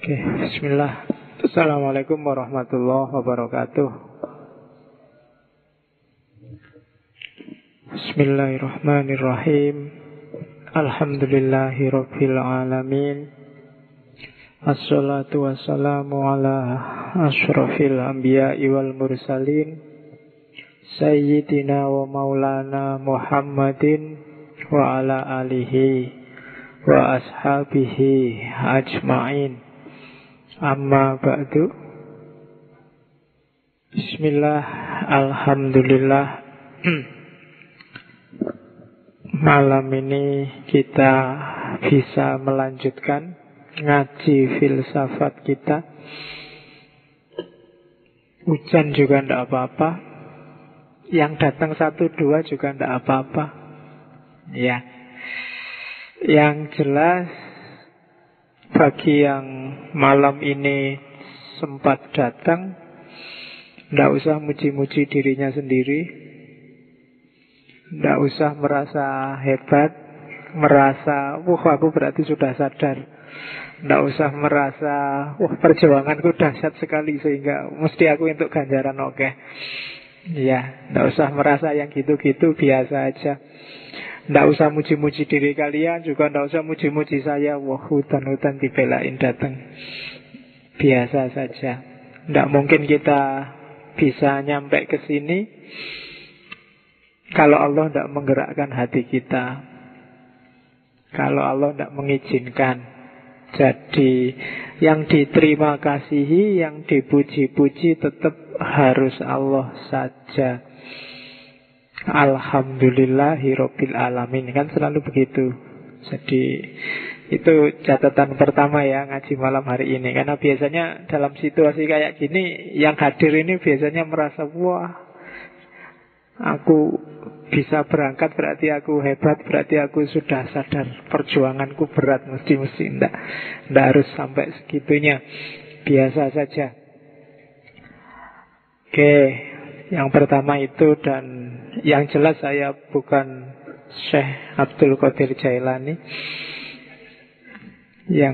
Oke, bismillah. Assalamualaikum warahmatullahi wabarakatuh. Bismillahirrahmanirrahim. Alhamdulillahi rabbil alamin. Assalatu wassalamu ala asyrafil anbiya'i wal mursalin, Sayyidina wa maulana Muhammadin wa ala alihi wa ashabihi ajma'in. Amma ba'du. Bismillah, alhamdulillah. Malam ini kita bisa melanjutkan ngaji filsafat kita. Hujan juga tidak apa-apa, yang datang 1-2 juga tidak apa-apa. Ya, yang jelas bagi yang malam ini sempat datang, tidak usah muji-muji dirinya sendiri, tidak usah merasa hebat, merasa, aku berarti sudah sadar. Tidak usah merasa, perjuanganku dahsyat sekali sehingga mesti aku untuk ganjaran oke. Ya, tidak usah merasa yang gitu-gitu, biasa aja. Tidak usah muji-muji diri kalian, juga tidak usah muji-muji saya. Hutan-hutan dibelain datang. Biasa saja. Tidak mungkin kita bisa nyampe ke sini kalau Allah tidak menggerakkan hati kita, kalau Allah tidak mengizinkan. Jadi yang diterima kasihi, yang dipuji-puji tetap harus Allah saja. Alhamdulillahirabbil alamin, kan selalu begitu. Jadi itu catatan pertama ya ngaji malam hari ini. Karena biasanya dalam situasi kayak gini, yang hadir ini biasanya merasa, aku bisa berangkat berarti aku hebat, berarti aku sudah sadar perjuanganku berat. Mesti enggak harus sampai segitunya, biasa saja. Oke, yang pertama itu. Dan yang jelas saya bukan Syekh Abdul Qadir Jailani. Yang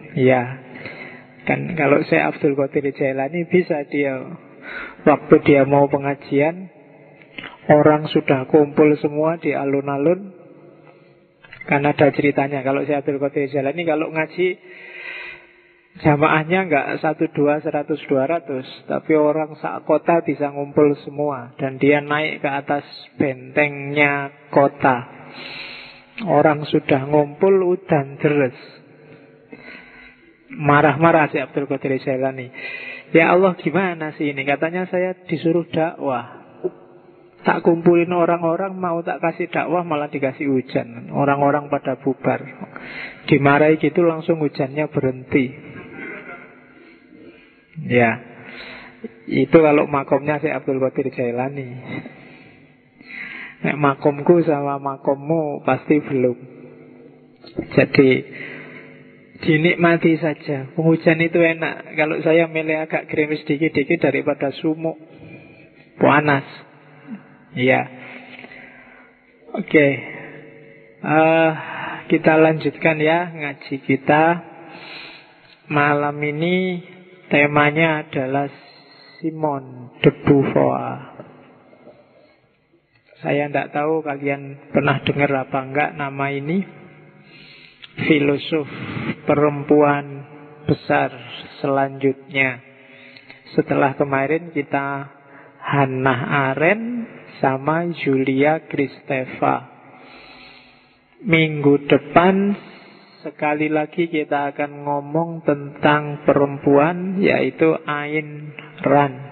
kan kalau Syekh Abdul Qadir Jailani bisa dia, waktu dia mau pengajian, orang sudah kumpul semua di alun-alun. Kan ada ceritanya, kalau Syekh Abdul Qadir Jailani kalau ngaji jamaahnya enggak 1, 2, 100, 200, tapi orang sak kota bisa ngumpul semua. Dan dia naik ke atas bentengnya kota. Orang sudah ngumpul, udan deres. Marah-marah si Abdul Qadir Jailani. Ya Allah, gimana sih ini? Katanya saya disuruh dakwah. Tak kumpulin orang-orang, mau tak kasih dakwah malah dikasih hujan. Orang-orang pada bubar. Dimarahi gitu langsung hujannya berhenti. Ya, itu kalau makomnya si Abdul Qadir Jailani. Nek makomku sama makommu pasti belum. Jadi dinikmati saja. Hujan itu enak. Kalau saya milih agak gerimis dikit-dikit daripada sumuk panas. Ya. Oke. Kita lanjutkan ya ngaji kita. Malam ini temanya adalah Simone de Beauvoir. Saya tidak tahu kalian pernah dengar apa enggak nama ini. Filosof perempuan besar selanjutnya. Setelah kemarin kita Hannah Arendt sama Julia Kristeva. Minggu depan sekali lagi kita akan ngomong tentang perempuan, yaitu Ayn Rand.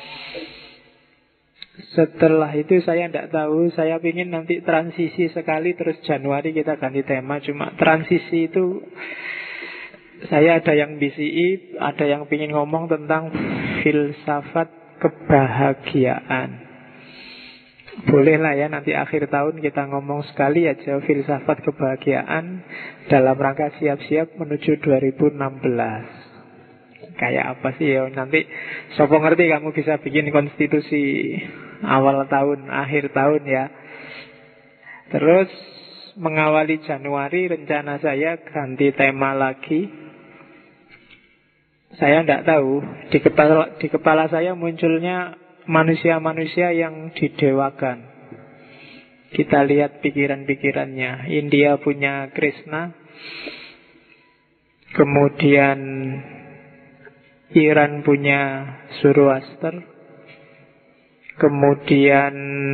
Setelah itu saya tidak tahu, saya ingin nanti transisi sekali, terus Januari kita ganti tema. Cuma transisi itu saya ada yang BCI, ada yang ingin ngomong tentang filsafat kebahagiaan. Bolehlah ya, nanti akhir tahun kita ngomong sekali aja filsafat kebahagiaan dalam rangka siap-siap menuju 2016. Kayak apa sih ya nanti, sopo ngerti kamu bisa bikin konstitusi awal tahun, akhir tahun ya. Terus mengawali Januari rencana saya ganti tema lagi. Saya tidak tahu. Di kepala saya munculnya manusia-manusia yang didewakan. Kita lihat pikiran-pikirannya. India punya Krishna, kemudian Iran punya Zoroaster, kemudian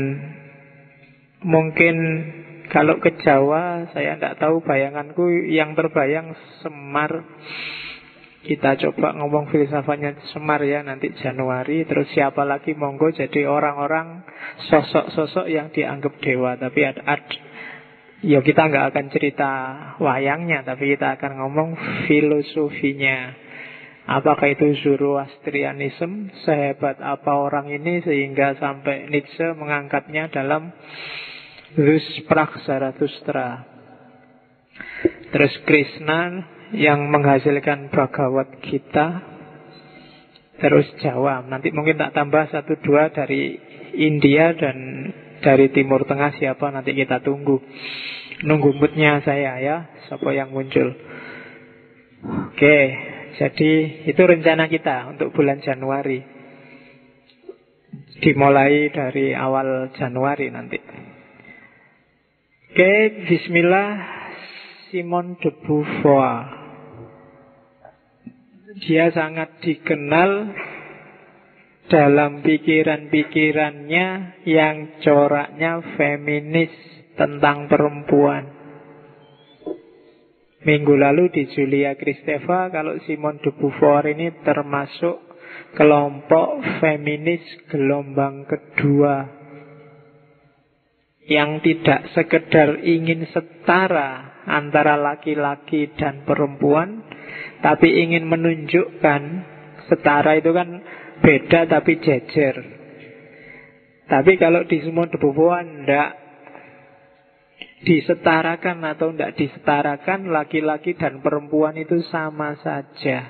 mungkin kalau ke Jawa saya tidak tahu, bayanganku yang terbayang Semar. Kita coba ngomong filsafatnya Semar ya nanti Januari. Terus siapa lagi monggo, jadi orang-orang sosok-sosok yang dianggap dewa. Tapi ya kita nggak akan cerita wayangnya, tapi kita akan ngomong filosofinya. Apakah itu Zoroastrianism? Sehebat apa orang ini sehingga sampai Nietzsche mengangkatnya dalam Rus Prach Zarathustra. Terus Krishna yang menghasilkan Bhagavad Gita. Terus Jawa. Nanti mungkin tak tambah 1-2 dari India dan dari Timur Tengah. Siapa nanti kita tunggu. Nunggu moodnya saya ya, siapa yang muncul. Oke, jadi itu rencana kita untuk bulan Januari. Dimulai dari awal Januari nanti. Oke, bismillah. Simone de Beauvoir. Dia sangat dikenal dalam pikiran-pikirannya yang coraknya feminis tentang perempuan. Minggu lalu di Julia Kristeva, kalau Simone de Beauvoir ini termasuk kelompok feminis gelombang kedua yang tidak sekedar ingin setara antara laki-laki dan perempuan, tapi ingin menunjukkan setara itu kan beda tapi jejer. Tapi kalau di Simone de Beauvoir tidak disetarakan atau tidak disetarakan, laki-laki dan perempuan itu sama saja.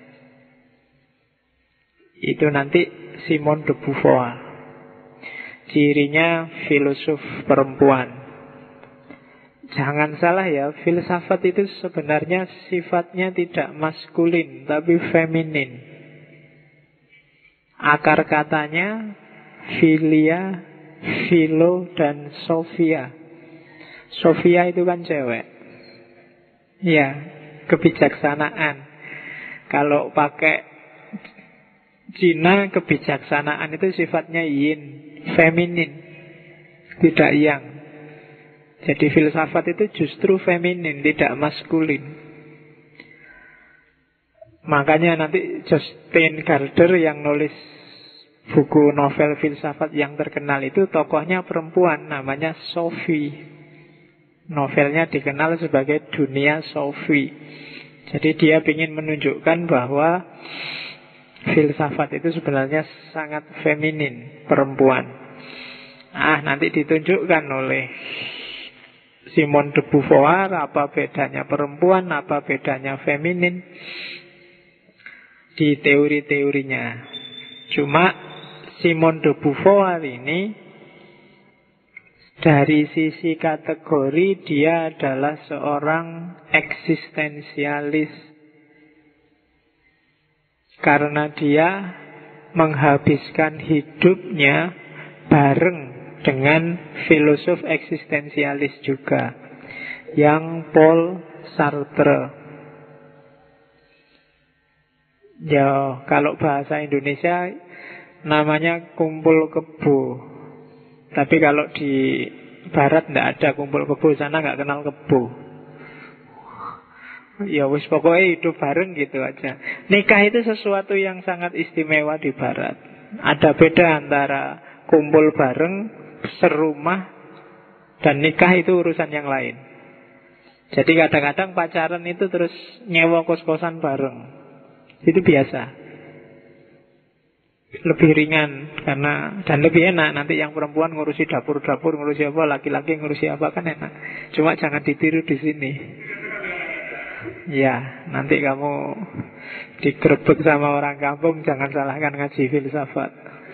Itu nanti Simone de Beauvoir. Cirinya filosof perempuan. Jangan salah ya, filsafat itu sebenarnya sifatnya tidak maskulin, tapi feminin. Akar katanya filia, philo, dan sophia. Sophia itu kan cewek. Ya, kebijaksanaan. Kalau pakai Cina, kebijaksanaan itu sifatnya yin, feminin, tidak yang. Jadi filsafat itu justru feminin, tidak maskulin. Makanya nanti Justin Gardner yang nulis buku novel filsafat yang terkenal itu tokohnya perempuan, namanya Sophie. Novelnya dikenal sebagai Dunia Sophie. Jadi dia ingin menunjukkan bahwa filsafat itu sebenarnya sangat feminin, perempuan. Nanti ditunjukkan oleh Simone de Beauvoir apa bedanya perempuan, apa bedanya feminin di teori-teorinya. Cuma Simone de Beauvoir ini dari sisi kategori dia adalah seorang eksistensialis, karena dia menghabiskan hidupnya bareng dengan filosof eksistensialis juga, yang Paul Sartre. Ya, kalau bahasa Indonesia namanya kumpul kebo. Tapi kalau di barat tidak ada kumpul kebo, sana nggak kenal kebo. Ya wis pokoknya hidup bareng gitu aja. Nikah itu sesuatu yang sangat istimewa di barat. Ada beda antara kumpul bareng, serumah, dan nikah itu urusan yang lain. Jadi kadang-kadang pacaran itu terus nyewa kos-kosan bareng. Itu biasa. Lebih ringan dan lebih enak. Nanti yang perempuan ngurusi dapur-dapur, ngurusi apa, laki-laki ngurusi apa, kan enak. Cuma jangan ditiru di sini. Ya, nanti kamu digerebek sama orang kampung, jangan salahkan ngaji filsafat.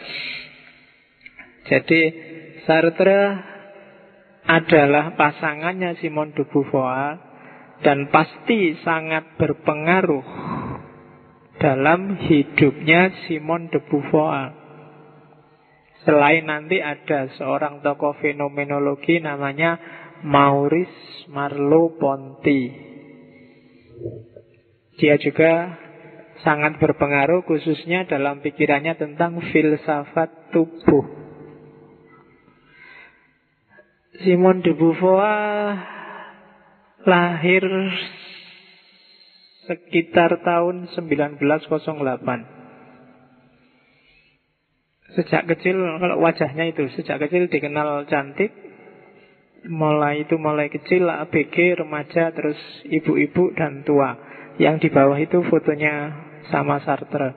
Jadi Sartre adalah pasangannya Simone de Beauvoir dan pasti sangat berpengaruh dalam hidupnya Simone de Beauvoir. Selain nanti ada seorang tokoh fenomenologi namanya Maurice Merleau-Ponty. Dia juga sangat berpengaruh khususnya dalam pikirannya tentang filsafat tubuh. Simone de Beauvoir lahir sekitar tahun 1908. Sejak kecil, kalau wajahnya itu, sejak kecil dikenal cantik. Mulai kecil, ABG, remaja, terus ibu-ibu dan tua. Yang di bawah itu fotonya sama Sartre.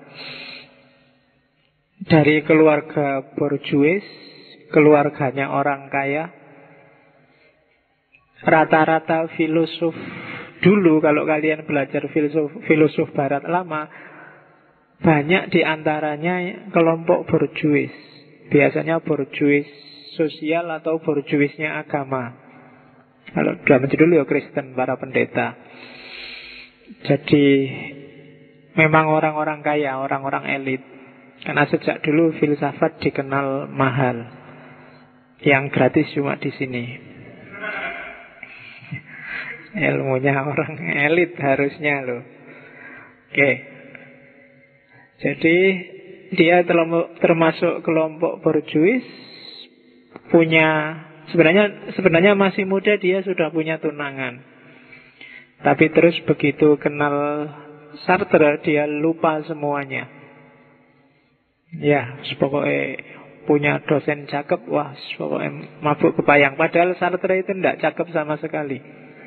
Dari keluarga borjuis, keluarganya orang kaya. Rata-rata filosof dulu, kalau kalian belajar filosof barat lama, banyak diantaranya kelompok borjuis. Biasanya borjuis sosial atau borjuisnya agama. Kalau zaman dulu ya Kristen, para pendeta. Jadi memang orang-orang kaya, orang-orang elit. Karena sejak dulu filsafat dikenal mahal. Yang gratis cuma di sini. Ilmunya orang elit harusnya loh. Oke. Jadi dia termasuk kelompok borjuis, punya sebenarnya masih muda dia sudah punya tunangan. Tapi terus begitu kenal Sartre dia lupa semuanya. Ya, pokoknya punya dosen cakep, wah, pokoknya mabuk kepayang. Padahal Sartre itu tidak cakep sama sekali.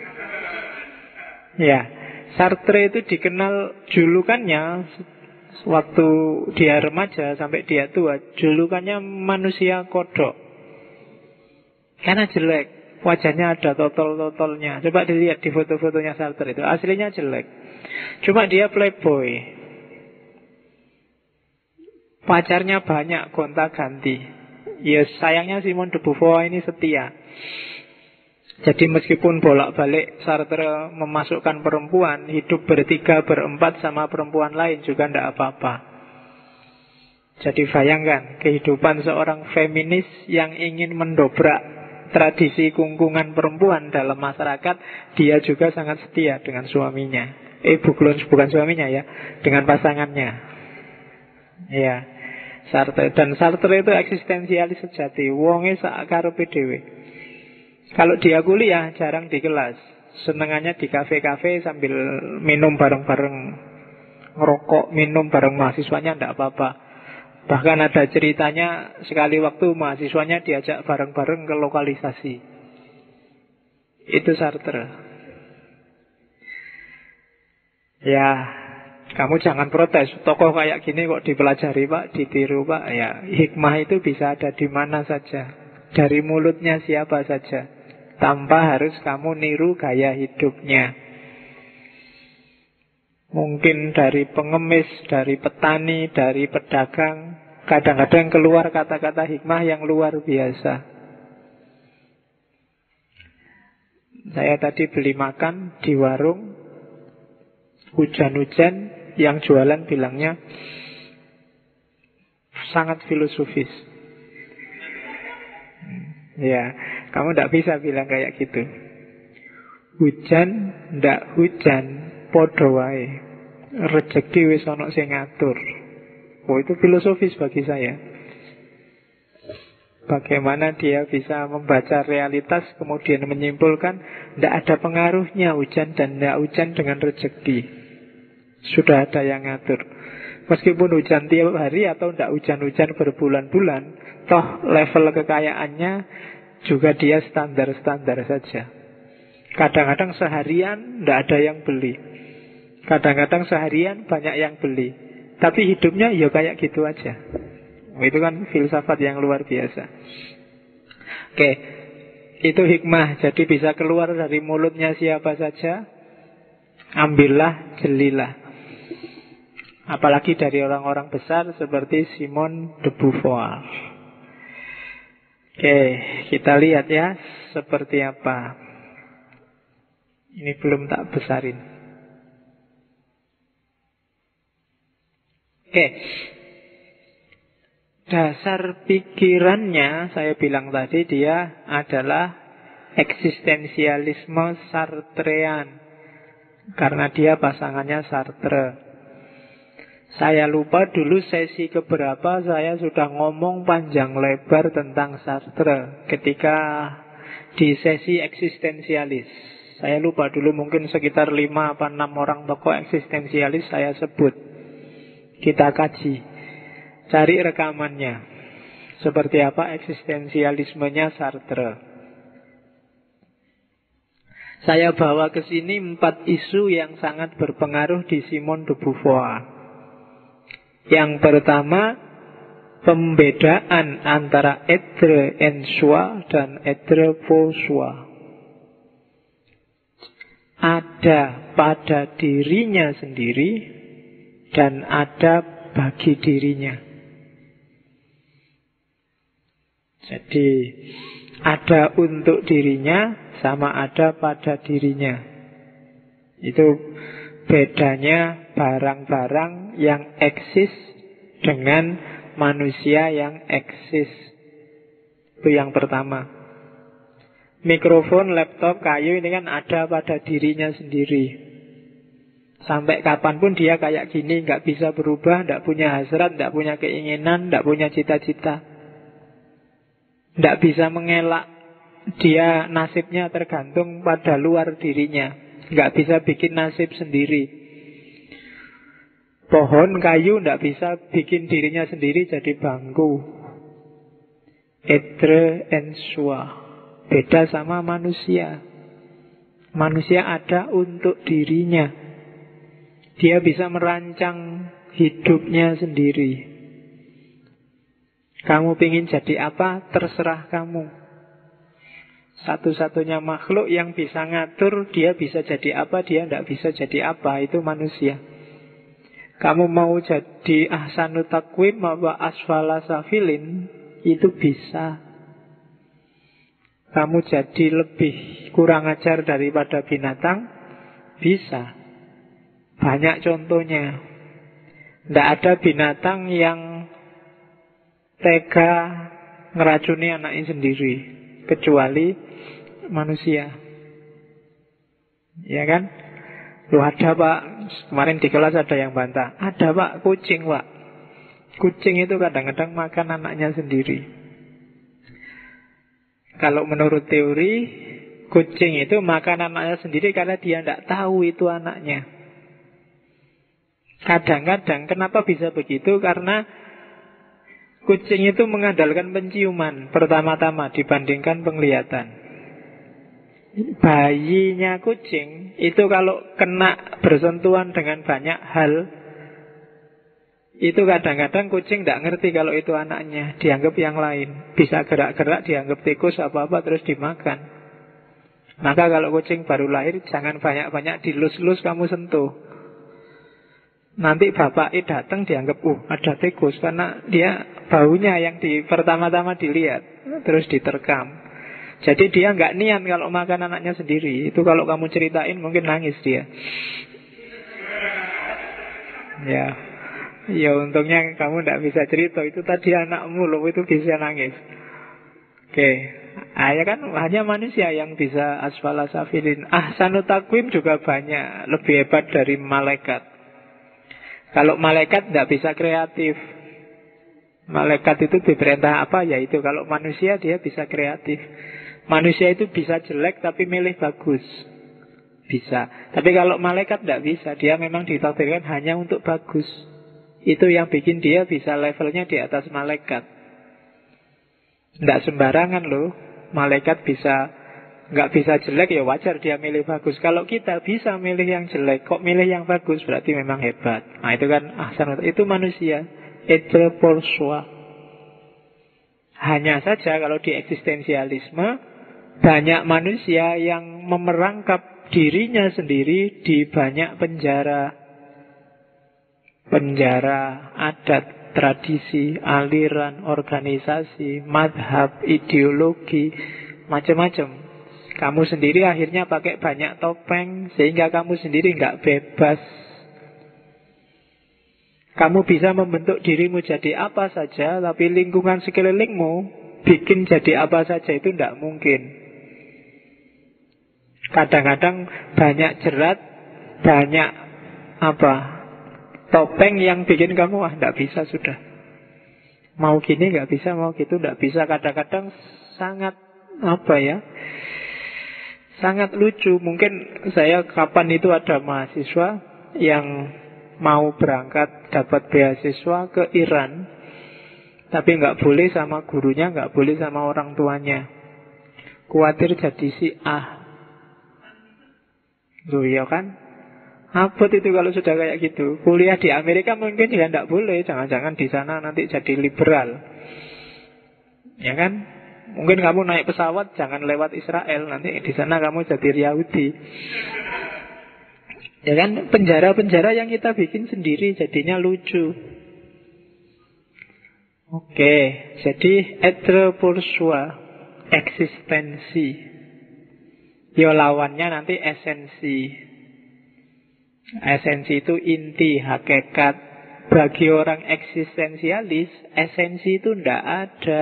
Ya, Sartre itu dikenal julukannya waktu dia remaja sampai dia tua, julukannya manusia kodok. Karena jelek, wajahnya ada totol-totolnya. Coba dilihat di foto-fotonya Sartre itu, aslinya jelek. Cuma dia playboy. Pacarnya banyak, gonta-ganti. Ya sayangnya Simone de Beauvoir ini setia. Jadi meskipun bolak-balik Sartre memasukkan perempuan, hidup bertiga, berempat sama perempuan lain juga tidak apa-apa. Jadi bayangkan kehidupan seorang feminis yang ingin mendobrak tradisi kungkungan perempuan dalam masyarakat. Dia juga sangat setia dengan suaminya. Bukan suaminya ya, dengan pasangannya. Ya, Sartre. Dan Sartre itu eksistensialis sejati. Wonge sak karepe dhewe. Kalau dia kuliah jarang di kelas, senengannya di kafe-kafe sambil minum bareng-bareng, ngerokok, minum bareng mahasiswanya tidak apa-apa. Bahkan ada ceritanya sekali waktu mahasiswanya diajak bareng-bareng ke lokalisasi. Itu Sartre. Ya, kamu jangan protes. Tokoh kayak gini kok dipelajari Pak, ditiru Pak. Ya, hikmah itu bisa ada di mana saja, dari mulutnya siapa saja, tanpa harus kamu niru gaya hidupnya. Mungkin dari pengemis, dari petani, dari pedagang, kadang-kadang keluar kata-kata hikmah yang luar biasa. Saya tadi beli makan di warung, hujan-hujan, yang jualan bilangnya sangat filosofis. Ya, kamu tidak bisa bilang kayak gitu. Hujan, ndak hujan, podo wae. Rezeki wis ana sing ngatur. Oh, itu filosofis bagi saya. Bagaimana dia bisa membaca realitas kemudian menyimpulkan ndak ada pengaruhnya hujan dan ndak hujan dengan rezeki. Sudah ada yang ngatur. Meskipun hujan tiap hari atau ndak hujan-hujan berbulan-bulan, toh level kekayaannya juga dia standar-standar saja. Kadang-kadang seharian tidak ada yang beli, kadang-kadang seharian banyak yang beli, tapi hidupnya ya kayak gitu aja. Itu kan filsafat yang luar biasa. Oke, itu hikmah. Jadi bisa keluar dari mulutnya siapa saja, ambillah, jelilah. Apalagi dari orang-orang besar seperti Simone de Beauvoir. Oke, kita lihat ya seperti apa. Ini belum tak besarin. Oke. Dasar pikirannya, saya bilang tadi, dia adalah eksistensialisme Sartrean. Karena dia pasangannya Sartre. Saya lupa dulu sesi keberapa saya sudah ngomong panjang lebar tentang Sartre ketika di sesi eksistensialis. Saya lupa dulu, mungkin sekitar 5 apa 6 orang tokoh eksistensialis saya sebut. Kita kaji. Cari rekamannya. Seperti apa eksistensialismenya Sartre. Saya bawa ke sini 4 isu yang sangat berpengaruh di Simone de Beauvoir. Yang pertama, pembedaan antara être en soi dan être pour soi. Ada pada dirinya sendiri dan ada bagi dirinya. Jadi ada untuk dirinya sama ada pada dirinya. Itu bedanya barang-barang yang eksis dengan manusia yang eksis. Itu yang pertama. Mikrofon, laptop, kayu ini kan ada pada dirinya sendiri. Sampai kapanpun dia kayak gini, nggak bisa berubah, nggak punya hasrat, nggak punya keinginan, nggak punya cita-cita. Tidak bisa mengelak. Dia nasibnya tergantung pada luar dirinya. Tidak bisa bikin nasib sendiri. Pohon, kayu tidak bisa bikin dirinya sendiri jadi bangku. Être en soi. Beda sama manusia. Manusia ada untuk dirinya. Dia bisa merancang hidupnya sendiri. Kamu ingin jadi apa? Terserah kamu. Satu-satunya makhluk yang bisa ngatur dia bisa jadi apa, dia tidak bisa jadi apa. Itu manusia. Kamu mau jadi ahsanu takwim apa asfala safilin, itu bisa. Kamu jadi lebih kurang ajar daripada binatang, bisa. Banyak contohnya. Tidak ada binatang yang tega ngeracuni anaknya sendiri, kecuali manusia. Ya kan? Loh ada pak, kemarin di kelas ada yang bantah. Ada pak, kucing pak. Kucing itu kadang-kadang makan anaknya sendiri. Kalau menurut teori, kucing itu makan anaknya sendiri karena dia tidak tahu itu anaknya. Kadang-kadang kenapa bisa begitu? Karena kucing itu mengandalkan penciuman pertama-tama dibandingkan penglihatan. Bayinya kucing itu kalau kena bersentuhan dengan banyak hal, itu kadang-kadang kucing tidak ngerti kalau itu anaknya, dianggap yang lain. Bisa gerak-gerak, dianggap tikus apa-apa terus dimakan. Maka kalau kucing baru lahir, jangan banyak-banyak dilus-lus kamu sentuh. Nanti bapaknya datang dianggap ada tikus, karena dia baunya yang pertama-tama dilihat, terus diterkam. Jadi dia nggak niat kalau makan anaknya sendiri. Itu kalau kamu ceritain mungkin nangis dia. Ya untungnya kamu nggak bisa cerita. Itu tadi anakmu loh, itu bisa nangis. Oke. Ya kan hanya manusia yang bisa asfala safilin. Ahsanu takwim juga banyak, lebih hebat dari malaikat. Kalau malaikat tidak bisa kreatif. Malaikat itu diperintah apa ya itu. Kalau manusia dia bisa kreatif. Manusia itu bisa jelek tapi milih bagus. Bisa. Tapi kalau malaikat tidak bisa. Dia memang ditakdirkan hanya untuk bagus. Itu yang bikin dia bisa levelnya di atas malaikat. Tidak sembarangan loh. Malaikat bisa nggak bisa jelek, ya wajar dia milih bagus. Kalau kita bisa milih yang jelek, kok milih yang bagus, berarti memang hebat. Nah itu kan itu manusia. Être pour soi. Hanya saja kalau di eksistensialisme, banyak manusia yang memerangkap dirinya sendiri di banyak penjara. Penjara adat, tradisi, aliran, organisasi, madhab, ideologi, macam-macam. Kamu sendiri akhirnya pakai banyak topeng, sehingga kamu sendiri nggak bebas. Kamu bisa membentuk dirimu jadi apa saja, tapi lingkungan sekelilingmu bikin jadi apa saja itu tidak mungkin. Kadang-kadang banyak jerat, banyak topeng yang bikin kamu tidak bisa sudah. Mau gini nggak bisa, mau gitu nggak bisa. Kadang-kadang sangat sangat lucu. Mungkin saya kapan itu ada mahasiswa yang mau berangkat dapat beasiswa ke Iran, tapi nggak boleh sama gurunya, nggak boleh sama orang tuanya. Khawatir jadi Syiah. Loh ya kan? Abot itu kalau sudah kayak gitu. Kuliah di Amerika mungkin juga nggak boleh. Jangan-jangan di sana nanti jadi liberal. Ya kan? Mungkin kamu naik pesawat jangan lewat Israel, nanti di sana kamu jadi Yahudi. Ya kan, penjara-penjara yang kita bikin sendiri jadinya lucu. Oke, jadi être pour soi, eksistensi. Ya lawannya nanti esensi. Esensi itu inti, hakikat. Bagi orang eksistensialis, esensi itu tidak ada.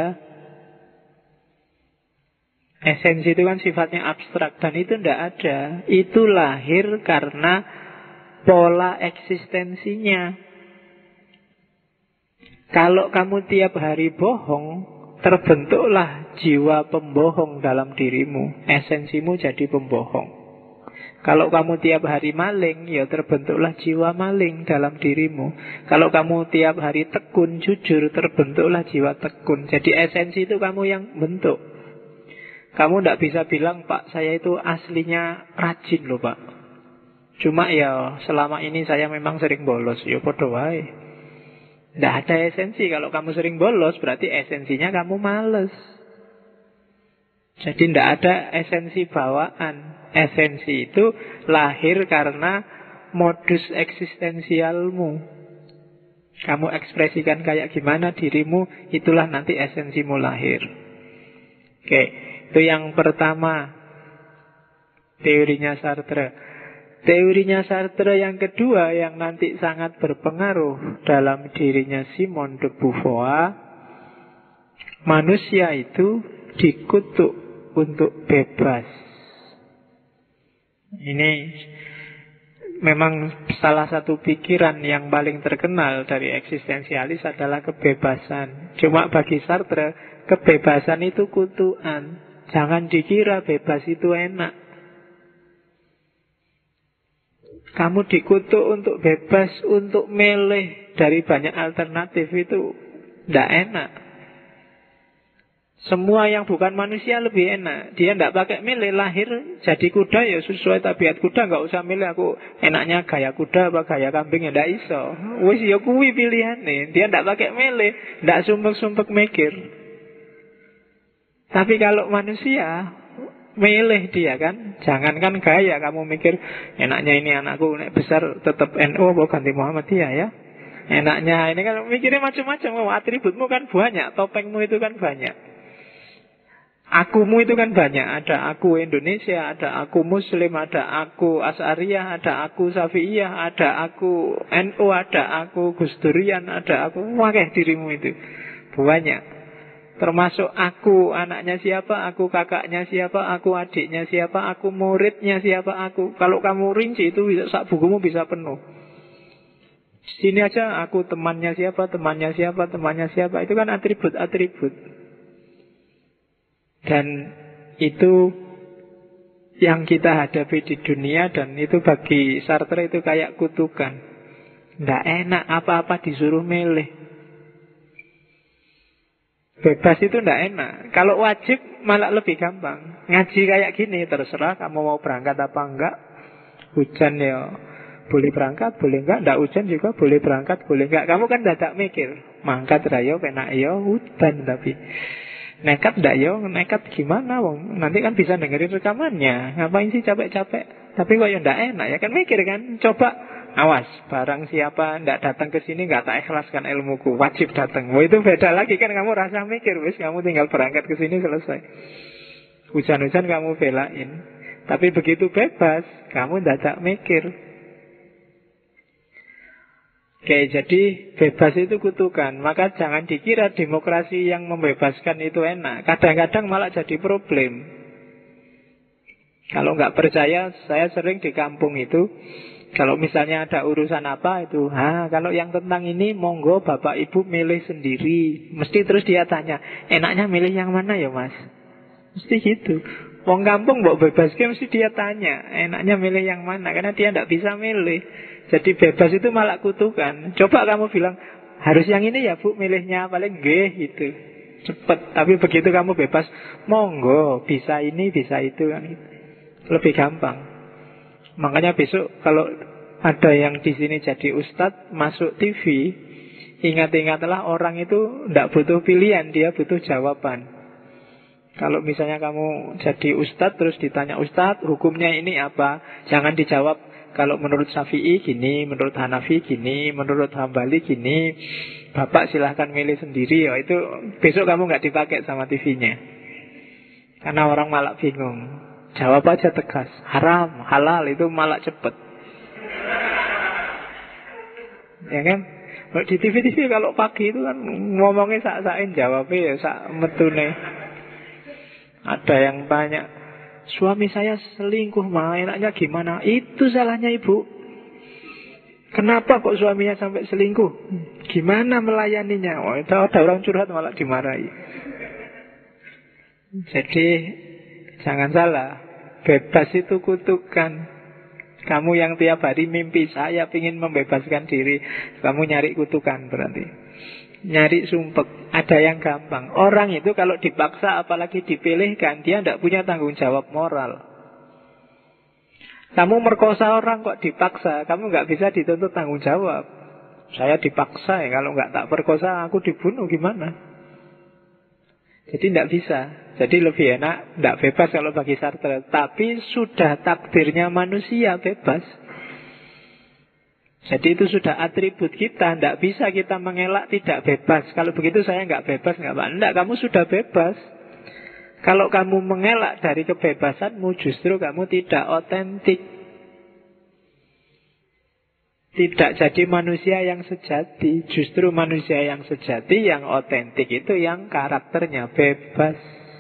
Esensi itu kan sifatnya abstrak dan itu tidak ada. Itu lahir karena pola eksistensinya. Kalau kamu tiap hari bohong, terbentuklah jiwa pembohong dalam dirimu. Esensimu jadi pembohong. Kalau kamu tiap hari maling, ya terbentuklah jiwa maling dalam dirimu. Kalau kamu tiap hari tekun, jujur, terbentuklah jiwa tekun. Jadi esensi itu kamu yang bentuk. Kamu tidak bisa bilang, Pak, saya itu aslinya rajin loh, Pak. Cuma ya selama ini saya memang sering bolos. Ya podo wae. Tidak ada esensi. Kalau kamu sering bolos, berarti esensinya kamu males. Jadi tidak ada esensi bawaan. Esensi itu lahir karena modus eksistensialmu. Kamu ekspresikan kayak gimana dirimu, itulah nanti esensimu lahir. Oke, itu yang pertama, teorinya Sartre. Teorinya Sartre yang kedua yang nanti sangat berpengaruh dalam dirinya Simone de Beauvoir, manusia itu dikutuk untuk bebas. Ini memang salah satu pikiran yang paling terkenal dari eksistensialis adalah kebebasan. Cuma bagi Sartre, kebebasan itu kutukan. Jangan dikira bebas itu enak. Kamu dikutuk untuk bebas, untuk milih dari banyak alternatif, itu tidak enak. Semua yang bukan manusia lebih enak. Dia tidak pakai milih, lahir jadi kuda ya sesuai tabiat kuda, nggak usah milih aku enaknya gaya kuda apa gaya kambing, ya tidak iso. Wis ya kuwi pilihane. Dia tidak pakai milih, tidak sumpek-sumpek mikir. Tapi kalau manusia milih dia kan. Jangankan gaya, kamu mikir enaknya ini anakku nek besar tetap NU apa ganti Muhammadiyah ya. Enaknya ini kan mikirnya macam-macam. Atributmu kan banyak, topengmu itu kan banyak. Akumu itu kan banyak. Ada aku Indonesia, ada aku Muslim, ada aku Asy'ariyah, ada aku Syafi'iyah, ada aku NU, ada aku Gusdurian, ada aku wakeh dirimu itu banyak. Termasuk aku anaknya siapa, aku kakaknya siapa, aku adiknya siapa, aku muridnya siapa, aku. Kalau kamu rinci itu bisa, sak bukumu bisa penuh. Sini aja aku temannya siapa, temannya siapa, temannya siapa. Itu kan atribut-atribut. Dan itu yang kita hadapi di dunia. Dan itu bagi Sartre itu kayak kutukan. Nggak enak apa-apa disuruh milih. Bebas itu ndak enak. Kalau wajib malah lebih gampang. Ngaji kayak gini, terserah kamu mau berangkat apa enggak. Hujan ya boleh berangkat, boleh enggak. Ndak hujan juga boleh berangkat, boleh enggak. Kamu kan dadak mikir, mangkat rayo, penak yo, hujan tapi nekat ndak yo, nekat gimana wong? Nanti kan bisa dengerin rekamannya. Ngapain sih capek-capek? Tapi kok ya ndak enak ya kan, mikir kan. Coba awas, barang siapa ndak datang ke sini nggak tak ikhlaskan ilmuku, wajib datang. Wah itu beda lagi kan, kamu rasa mikir, wis kamu tinggal berangkat ke sini selesai. Hujan-hujan kamu belain. Tapi begitu bebas, kamu ndak mikir. Oke, jadi bebas itu kutukan. Maka jangan dikira demokrasi yang membebaskan itu enak. Kadang-kadang malah jadi problem. Kalau nggak percaya, saya sering di kampung itu, kalau misalnya ada urusan apa itu, kalau yang tentang ini monggo bapak ibu milih sendiri. Mesti terus dia tanya, enaknya milih yang mana ya mas? Mesti gitu. Wong kampung mbok bebas mesti dia tanya, enaknya milih yang mana? Karena dia tidak bisa milih. Jadi bebas itu malah kutukan. Coba kamu bilang, harus yang ini ya bu milihnya, paling nggih gitu. Cepet. Tapi begitu kamu bebas, monggo bisa ini bisa itu kan gitu. Lebih gampang. Makanya besok kalau ada yang di sini jadi ustadz masuk TV, ingat-ingatlah orang itu tidak butuh pilihan, dia butuh jawaban. Kalau misalnya kamu jadi ustadz terus ditanya, ustadz hukumnya ini apa? Jangan dijawab kalau menurut Syafi'i gini, menurut Hanafi gini, menurut Hambali gini. Bapak silahkan milih sendiri. Ya, itu besok kamu nggak dipakai sama TV-nya. Karena orang malah bingung. Jawab aja tegas, haram, halal, itu malah cepet. Ya kan? Di TV-TV kalau pagi itu kan ngomongnya sak-sakin, jawabnya ya sak metune. Ada yang tanya, suami saya selingkuh mah, enaknya gimana? Itu salahnya ibu. Kenapa kok suaminya sampai selingkuh? Gimana melayaninya? Oh, itu ada orang curhat malah dimarahi. Jadi jangan salah, bebas itu kutukan. Kamu yang tiap hari mimpi saya ingin membebaskan diri, kamu nyari kutukan berarti. Nyari sumpek. Ada yang gampang. Orang itu kalau dipaksa apalagi dipilihkan, dia tidak punya tanggung jawab moral. Kamu merkosa orang kok dipaksa, kamu nggak bisa dituntut tanggung jawab. Saya dipaksa ya, kalau nggak tak perkosa aku dibunuh gimana? Jadi tidak bisa. Jadi lebih enak tidak bebas kalau bagi Sartre. Tapi sudah takdirnya manusia bebas. Jadi itu sudah atribut kita. Tidak bisa kita mengelak tidak bebas. Kalau begitu saya nggak bebas, nggak apa. Tidak, kamu sudah bebas. Kalau kamu mengelak dari kebebasanmu, justru kamu tidak otentik. Tidak jadi manusia yang sejati. Justru manusia yang sejati, yang otentik itu yang karakternya bebas.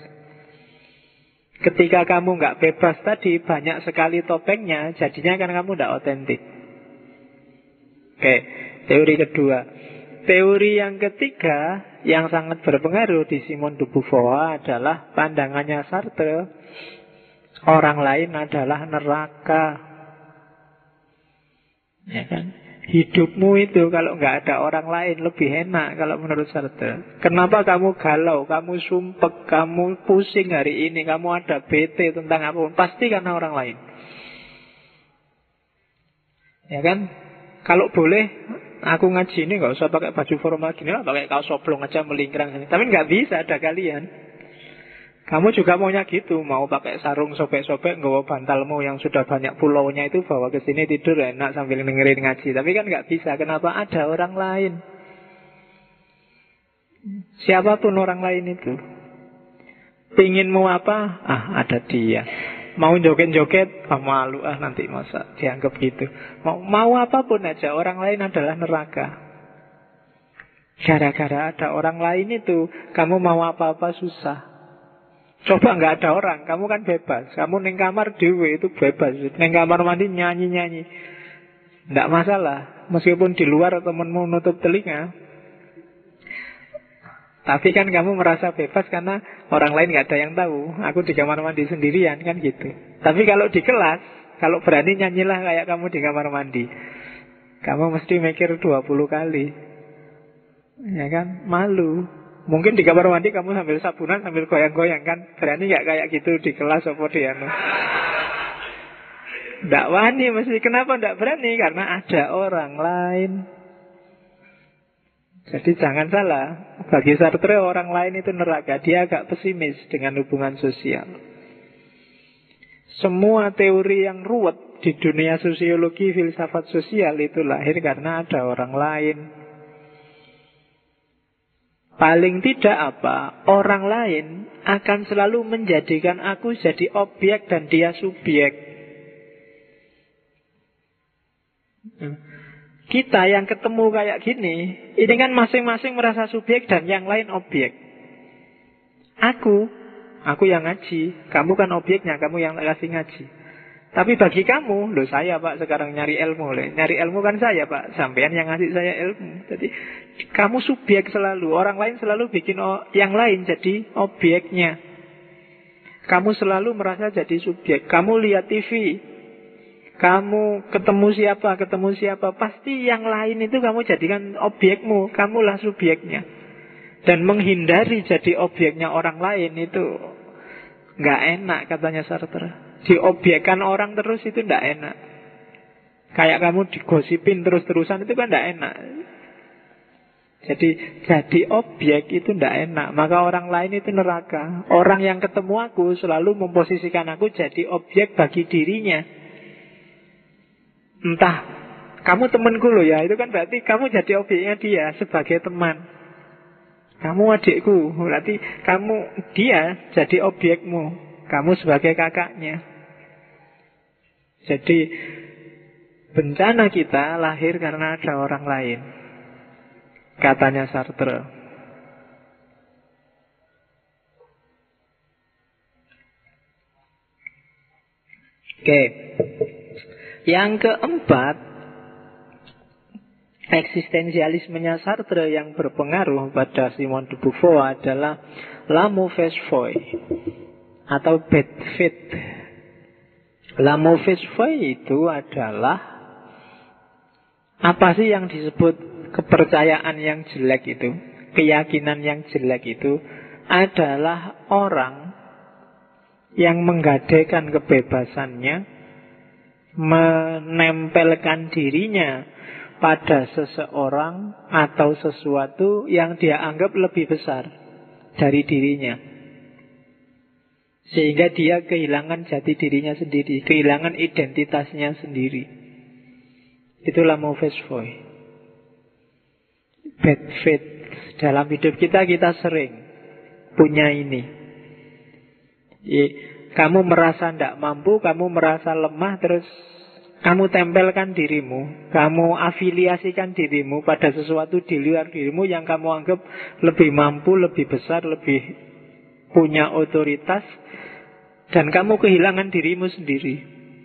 Ketika kamu nggak bebas tadi, banyak sekali topengnya, jadinya kan kamu tidak otentik. Oke, teori kedua. Teori yang ketiga yang sangat berpengaruh di Simone de Beauvoir adalah pandangannya Sartre. Orang lain adalah neraka. Ya kan? Hidupmu itu kalau nggak ada orang lain lebih enak kalau menurut Sartre. Kenapa kamu galau, kamu sumpek, kamu pusing hari ini, kamu ada bete tentang apapun, pasti karena orang lain. Ya kan? Kalau boleh aku ngaji ini nggak usah pakai baju formal gini lah, pakai kaos oblong aja melingkrang sini. Tapi nggak bisa, ada kalian. Kamu juga maunya gitu, mau pakai sarung sobek-sobek, nggawa bantalmu yang sudah banyak pulaunya itu bawa ke sini tidur enak sambil dengerin ngaji. Tapi kan nggak bisa, kenapa? Ada orang lain. Siapapun orang lain itu. Pinginmu apa? Ada dia. Mau joget-joget, malu nanti masa dianggap gitu. Mau apapun aja, orang lain adalah neraka. Gara-gara ada orang lain itu, kamu mau apa-apa susah. Coba nggak ada orang, kamu kan bebas. Kamu neng kamar dewe itu bebas. Neng kamar mandi nyanyi-nyanyi, nggak masalah. Meskipun di luar temenmu nutup telinga, tapi kan kamu merasa bebas karena orang lain nggak ada yang tahu. Aku di kamar mandi sendirian kan gitu. Tapi kalau di kelas, kalau berani nyanyilah kayak kamu di kamar mandi, kamu mesti mikir 20 kali. Ya kan, malu. Mungkin di kamar mandi kamu sambil sabunan, sambil goyang-goyang kan. Berani gak kayak gitu di kelas apa di anu? Nggak wani mesti. Kenapa nggak berani? Karena ada orang lain. Jadi jangan salah. Bagi Sartre orang lain itu neraka. Dia agak pesimis dengan hubungan sosial. Semua teori yang ruwet di dunia sosiologi, filsafat sosial itu lahir karena ada orang lain. Paling tidak apa, orang lain akan selalu menjadikan aku jadi objek dan dia subjek. kita yang ketemu kayak gini, ini kan masing-masing merasa subjek dan yang lain objek. Aku yang ngaji, kamu kan objeknya, kamu yang kasih ngaji. Tapi bagi kamu, loh saya Pak sekarang nyari ilmu. Nyari ilmu kan saya Pak, sampean yang ngasih saya ilmu. Jadi kamu subjek selalu, orang lain selalu bikin yang lain jadi objeknya. Kamu selalu merasa jadi subjek. Kamu lihat TV, kamu ketemu siapa, pasti yang lain itu kamu jadikan objekmu, kamulah subjeknya. Dan menghindari jadi objeknya orang lain itu nggak enak, katanya Sartre. Diobjekkan orang terus itu nggak enak. Kayak kamu digosipin terus-terusan itu kan nggak enak. Jadi objek itu nggak enak. Maka orang lain itu neraka. Orang yang ketemu aku selalu memposisikan aku jadi objek bagi dirinya. Entah kamu temanku loh ya, itu kan berarti kamu jadi objeknya dia sebagai teman. Kamu adikku, berarti dia jadi objekmu, kamu sebagai kakaknya. Jadi bencana kita lahir karena ada orang lain, katanya Sartre. Oke. Yang keempat, eksistensialismenya Sartre yang berpengaruh pada Simone de Beauvoir adalah la mauvaise foi atau bad faith. La mauvaise foi itu adalah apa sih yang disebut kepercayaan yang jelek itu, keyakinan yang jelek itu adalah orang yang menggadaikan kebebasannya, menempelkan dirinya pada seseorang atau sesuatu yang dia anggap lebih besar dari dirinya. Sehingga dia kehilangan jati dirinya sendiri, kehilangan identitasnya sendiri. Itulah mauvaise foi. Bad faith. Dalam hidup kita sering punya ini. Kamu merasa tidak mampu, kamu merasa lemah, terus kamu tempelkan dirimu, kamu afiliasikan dirimu pada sesuatu di luar dirimu yang kamu anggap lebih mampu, lebih besar, lebih punya otoritas, dan kamu kehilangan dirimu sendiri.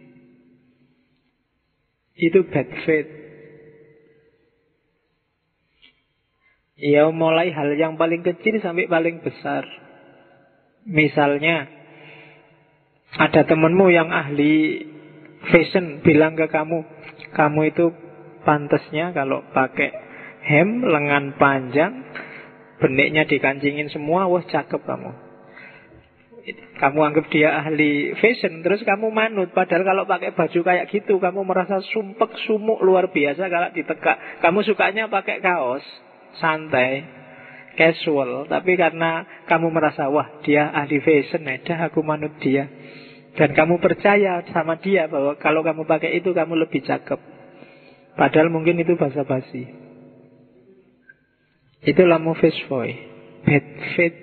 Itu bad faith. Ya, mulai hal yang paling kecil sampai paling besar. Misalnya ada temanmu yang ahli fashion bilang ke kamu, kamu itu pantasnya kalau pakai hem, lengan panjang, beniknya dikancingin semua, wah cakep kamu. Kamu anggap dia ahli fashion, terus kamu manut. Padahal kalau pakai baju kayak gitu, kamu merasa sumpek, sumuk luar biasa kalau ditekak. Kamu sukanya pakai kaos santai, casual. Tapi karena kamu merasa, wah dia ahli fashion, dah aku manut dia. Dan kamu percaya sama dia bahwa kalau kamu pakai itu kamu lebih cakep. Padahal mungkin itu basa-basi. Itulah mauvaise foi, bad faith.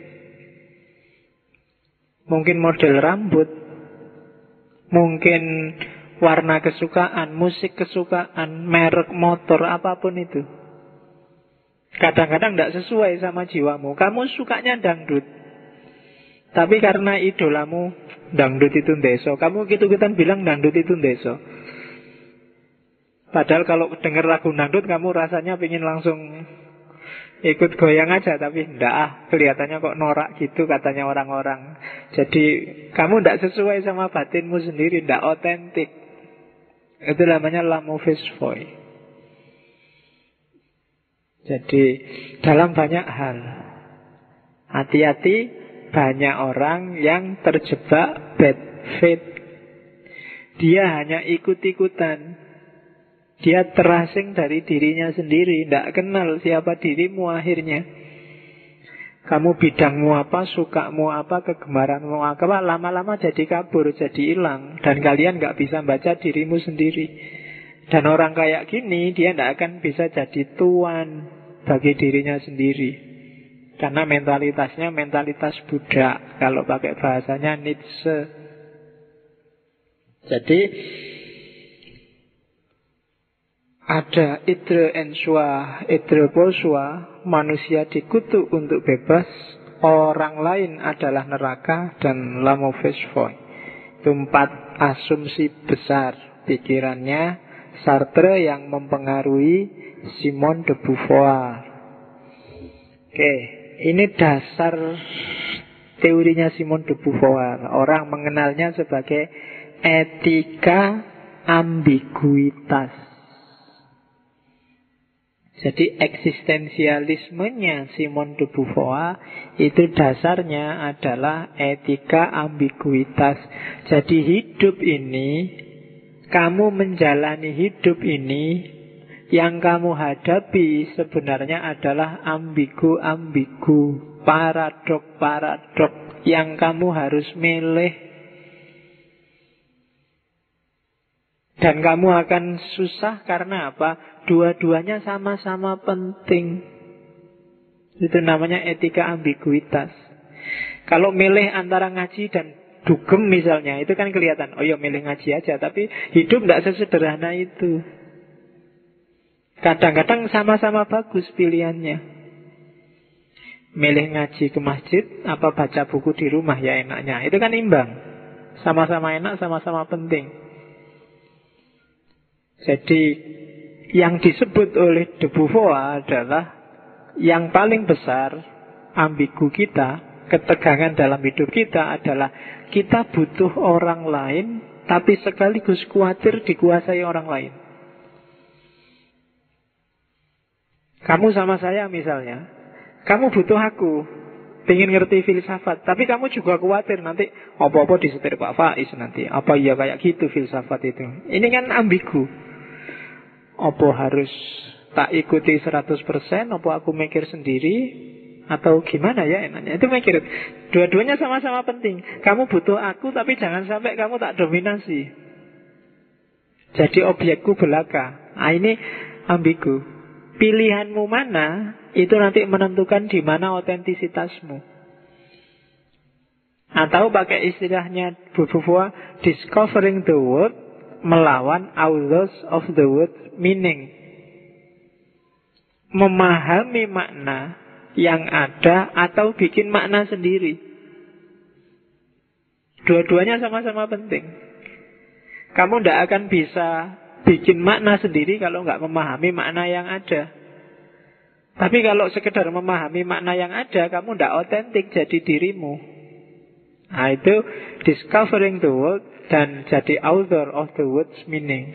Mungkin model rambut, mungkin warna kesukaan, musik kesukaan, merek motor, apapun itu. Kadang-kadang tidak sesuai sama jiwamu. Kamu sukanya dangdut, tapi karena idolamu dangdut itu ndeso, kamu gitu-gitan bilang dangdut itu ndeso. Padahal kalau dengar lagu dangdut kamu rasanya pengen langsung ikut goyang aja, tapi ndak kelihatannya kok norak gitu katanya orang-orang. Jadi kamu ndak sesuai sama batinmu sendiri, ndak otentik. Itu namanya la mauvaise foi. Jadi dalam banyak hal hati-hati, banyak orang yang terjebak bad faith. Dia hanya ikut-ikutan. Dia terasing dari dirinya sendiri, tidak kenal siapa dirimu akhirnya. Kamu bidangmu apa, sukamu apa, kegemaranmu apa, lama-lama jadi kabur, jadi hilang. Dan kalian nggak bisa baca dirimu sendiri. Dan orang kayak gini, dia tidak akan bisa jadi tuan bagi dirinya sendiri. Karena mentalitasnya mentalitas budak, kalau pakai bahasanya Nietzsche. Jadi Ada idre ensua, idre posua, manusia dikutuk untuk bebas, orang lain adalah neraka, dan lamofes foi. Itu 4 asumsi besar pikirannya Sartre yang mempengaruhi Simone de Beauvoir. Oke, ini dasar teorinya Simone de Beauvoir. Orang mengenalnya sebagai etika ambiguitas. Jadi eksistensialismenya Simone de Beauvoir itu dasarnya adalah etika ambiguitas. Jadi hidup ini, kamu menjalani hidup ini, yang kamu hadapi sebenarnya adalah ambigu-ambigu, paradok-paradok yang kamu harus milih. Dan kamu akan susah karena apa? Dua-duanya sama-sama penting. Itu namanya etika ambiguitas. Kalau milih antara ngaji dan dugem misalnya, itu kan kelihatan, oh ya milih ngaji aja. Tapi hidup tidak sesederhana itu. Kadang-kadang sama-sama bagus pilihannya. Milih ngaji ke masjid, apa baca buku di rumah ya enaknya. Itu kan imbang. Sama-sama enak, sama-sama penting. Jadi yang disebut oleh de Beauvoir adalah yang paling besar ambigu kita, ketegangan dalam hidup kita adalah kita butuh orang lain, tapi sekaligus khawatir dikuasai orang lain. Kamu sama saya misalnya, kamu butuh aku, pengen ngerti filsafat, tapi kamu juga khawatir nanti apa-apa disetir Pak Faiz nanti. Apa iya kayak gitu filsafat itu? Ini kan ambigu. Apa harus tak ikuti 100%? Apa aku mikir sendiri? Atau gimana ya enaknya? Itu mikir. Dua-duanya sama-sama penting. Kamu butuh aku, tapi jangan sampai kamu tak dominasi. Jadi objekku belaka. Nah, ini ambigu. Pilihanmu mana, itu nanti menentukan di mana otentisitasmu. Atau pakai istilahnya Beauvoir, discovering the word melawan authors of the word meaning. Memahami makna yang ada atau bikin makna sendiri. Dua-duanya sama-sama penting. Kamu tidak akan bisa bikin makna sendiri kalau nggak memahami makna yang ada. Tapi kalau sekedar memahami makna yang ada, kamu tidak otentik jadi dirimu. Nah itu discovering the world dan jadi author of the word's meaning.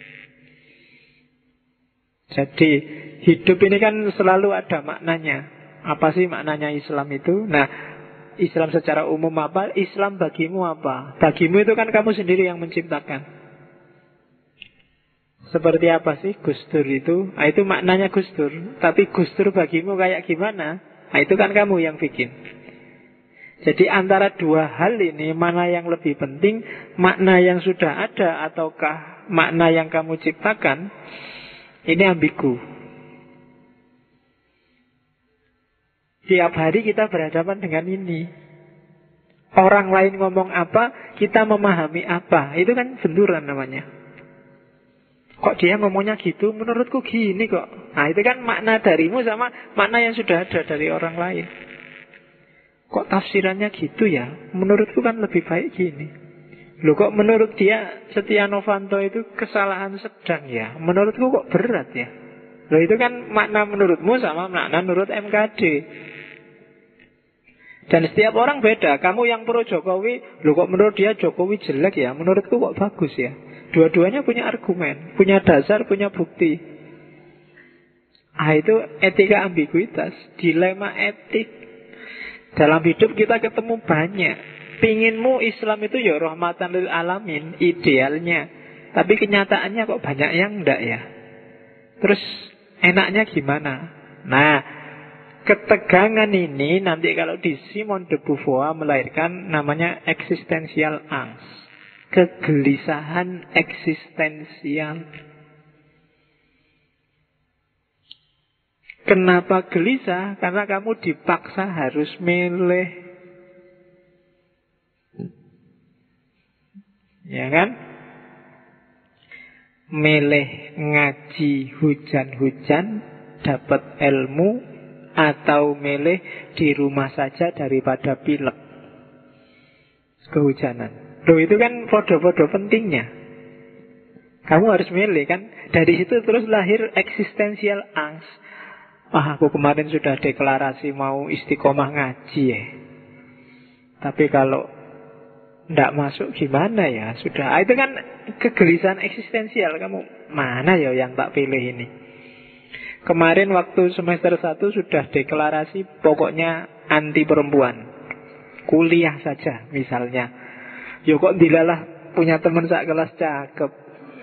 Jadi hidup ini kan selalu ada maknanya. Apa sih maknanya Islam itu? Nah, Islam secara umum apa? Islam bagimu apa? Bagimu itu kan kamu sendiri yang menciptakan. Seperti apa sih Gus Dur itu? Nah, itu maknanya Gus Dur. Tapi Gus Dur bagimu kayak gimana? Nah, itu kan kamu yang bikin. Jadi antara dua hal ini, mana yang lebih penting? Makna yang sudah ada ataukah makna yang kamu ciptakan? Ini ambigu. Tiap hari kita berhadapan dengan ini. Orang lain ngomong apa, kita memahami apa. Itu kan benturan namanya. Kok dia ngomongnya gitu? Menurutku gini kok. Nah itu kan makna darimu sama makna yang sudah ada dari orang lain. Kok tafsirannya gitu ya? Menurutku kan lebih baik gini. Loh kok menurut dia Setia Novanto itu kesalahan sedang ya? Menurutku kok berat ya? Loh itu kan makna menurutmu sama makna menurut MKD. Dan setiap orang beda. Kamu yang pro Jokowi, loh kok menurut dia Jokowi jelek ya? Menurutku kok bagus ya? Dua-duanya punya argumen, punya dasar, punya bukti. Ah itu etika ambiguitas, dilema etik. Dalam hidup kita ketemu banyak. Pinginmu Islam itu ya rahmatan lil alamin, idealnya. Tapi kenyataannya kok banyak yang enggak ya. Terus enaknya gimana? Nah, ketegangan ini nanti kalau di Simone de Beauvoir melahirkan namanya existential angst. Kegelisahan eksistensial. Kenapa gelisah? Karena kamu dipaksa harus milih. Ya kan? milih ngaji hujan-hujan dapat ilmu, atau milih di rumah saja daripada pilek kehujanan. Loh, itu kan podo-podo pentingnya. Kamu harus milih kan. Dari situ terus lahir eksistensial angst. Wah, aku kemarin sudah deklarasi mau istiqomah ngaji ya, tapi kalau ndak masuk gimana ya? Sudah, itu kan kegelisahan eksistensial. Kamu mana ya yang tak pilih ini? Kemarin waktu semester 1 sudah deklarasi pokoknya anti perempuan, kuliah saja misalnya. Yo kok dilalah punya teman sak kelas cakep,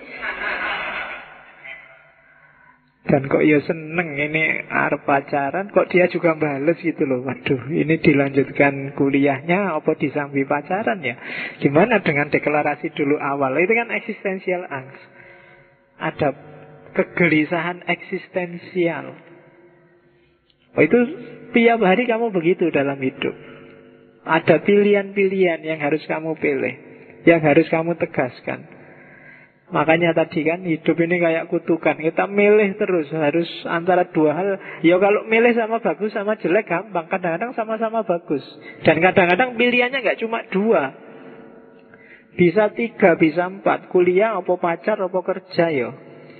dan kok ya seneng ini arep pacaran, kok dia juga bales gitu loh. Waduh, ini dilanjutkan kuliahnya apa disambi pacaran ya? Gimana dengan deklarasi dulu awal? Itu kan eksistensial angst. Ada kegelisahan eksistensial. Oh, itu tiap hari kamu begitu dalam hidup. Ada pilihan-pilihan yang harus kamu pilih, yang harus kamu tegaskan. Makanya tadi kan hidup ini kayak kutukan. Kita milih terus, harus antara dua hal. Ya kalau milih sama bagus sama jelek gampang. Kadang-kadang sama-sama bagus. Dan kadang-kadang pilihannya nggak cuma dua, bisa 3, bisa 4. Kuliah, apa pacar, apa kerja ya.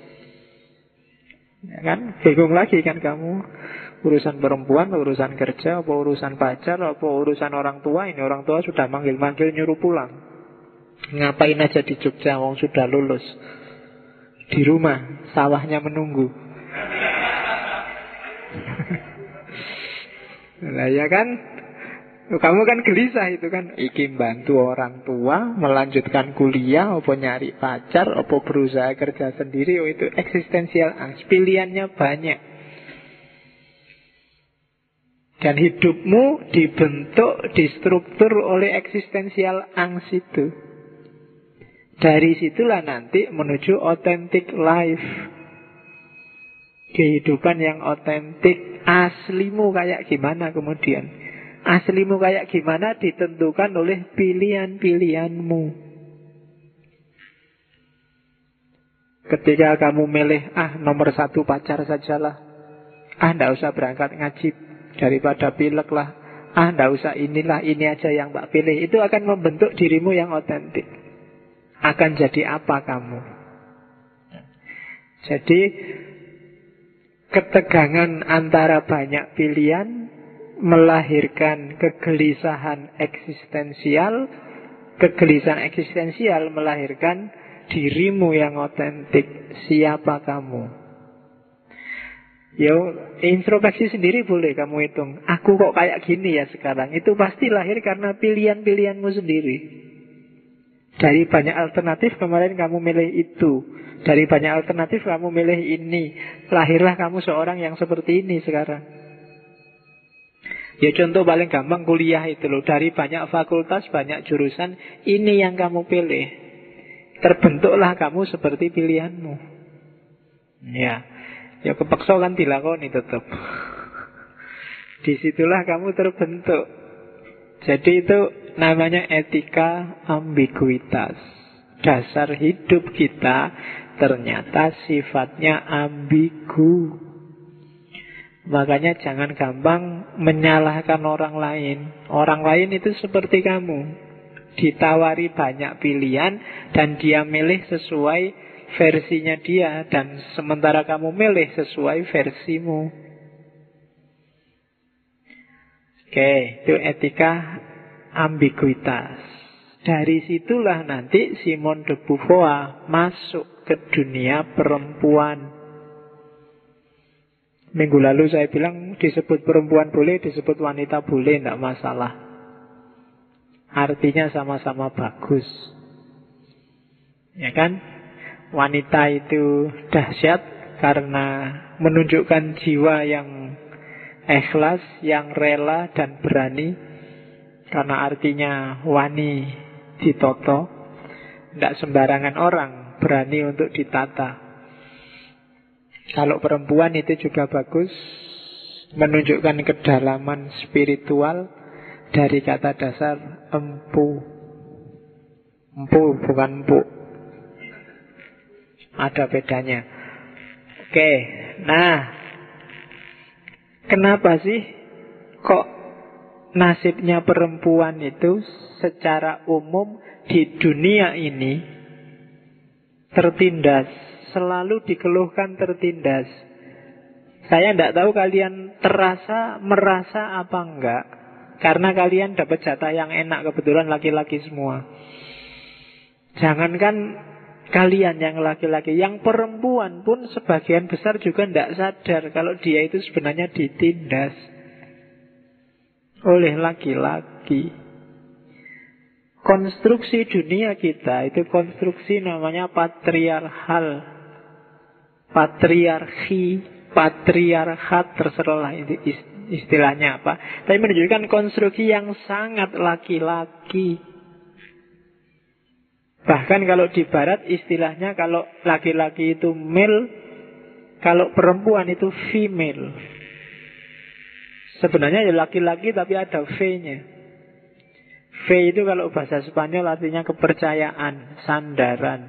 Ya kan, bingung lagi kan kamu. Urusan perempuan, urusan kerja, apa urusan pacar, apa urusan orang tua. Ini orang tua sudah manggil-manggil nyuruh pulang. Ngapain aja di Jogja, wong sudah lulus. Di rumah, sawahnya menunggu. Nah ya kan, kamu kan gelisah itu kan. Iki bantu orang tua melanjutkan kuliah, apa nyari pacar, apa berusaha kerja sendiri. Oh, itu eksistensial angst. Pilihannya banyak. Dan hidupmu dibentuk, distruktur oleh eksistensial angst itu. Dari situlah nanti menuju authentic life. Kehidupan yang otentik. Aslimu kayak gimana kemudian? Aslimu kayak gimana ditentukan oleh pilihan-pilihanmu. Ketika kamu milih, nomor 1 pacar sajalah, ndak usah berangkat ngaji daripada pilek lah, ndak usah inilah, ini aja yang tak pilih. Itu akan membentuk dirimu yang otentik. Akan jadi apa kamu? Jadi ketegangan antara banyak pilihan melahirkan kegelisahan eksistensial. Kegelisahan eksistensial melahirkan dirimu yang otentik. Siapa kamu? Ya, introspeksi sendiri boleh kamu hitung. Aku kok kayak gini ya sekarang. Itu pasti lahir karena pilihan-pilihanmu sendiri. Dari banyak alternatif kemarin kamu milih itu. Dari banyak alternatif kamu milih ini. Lahirlah kamu seorang yang seperti ini sekarang. Ya contoh paling gampang kuliah itu loh. Dari banyak fakultas, banyak jurusan, ini yang kamu pilih. Terbentuklah kamu seperti pilihanmu. Ya kepeksa kan dilakoni tetap. Disitulah kamu terbentuk. Jadi itu namanya etika ambiguitas. Dasar hidup kita ternyata sifatnya ambigu. Makanya jangan gampang menyalahkan orang lain. Orang lain itu seperti kamu, ditawari banyak pilihan dan dia milih sesuai versinya dia, dan sementara kamu milih sesuai versimu. Oke, itu etika ambiguitas. Dari situlah nanti Simone de Beauvoir masuk ke dunia perempuan. Minggu lalu saya bilang disebut perempuan boleh, disebut wanita boleh, tidak masalah. Artinya sama-sama bagus. Ya kan? Wanita itu dahsyat karena menunjukkan jiwa yang ikhlas, yang rela dan berani. Karena artinya wani ditoto. Tidak sembarangan orang berani untuk ditata. Kalau perempuan itu juga bagus, menunjukkan kedalaman spiritual dari kata dasar empu. Empu bukan empuk. ada bedanya. Oke, nah kenapa sih kok nasibnya perempuan itu secara umum di dunia ini tertindas, selalu dikeluhkan tertindas? Saya tidak tahu kalian merasa apa enggak, karena kalian dapat jatah yang enak, kebetulan laki-laki semua. Jangankan kalian yang laki-laki, yang perempuan pun sebagian besar juga tidak sadar kalau dia itu sebenarnya ditindas oleh laki-laki. Konstruksi dunia kita itu konstruksi namanya patriarkal, patriarki, patriarkat, terserahlah istilahnya apa. Tapi menunjukkan konstruksi yang sangat laki-laki. Bahkan kalau di barat istilahnya kalau laki-laki itu male, kalau perempuan itu female. Sebenarnya ya laki-laki tapi ada V-nya. V itu kalau bahasa Spanyol artinya kepercayaan, sandaran.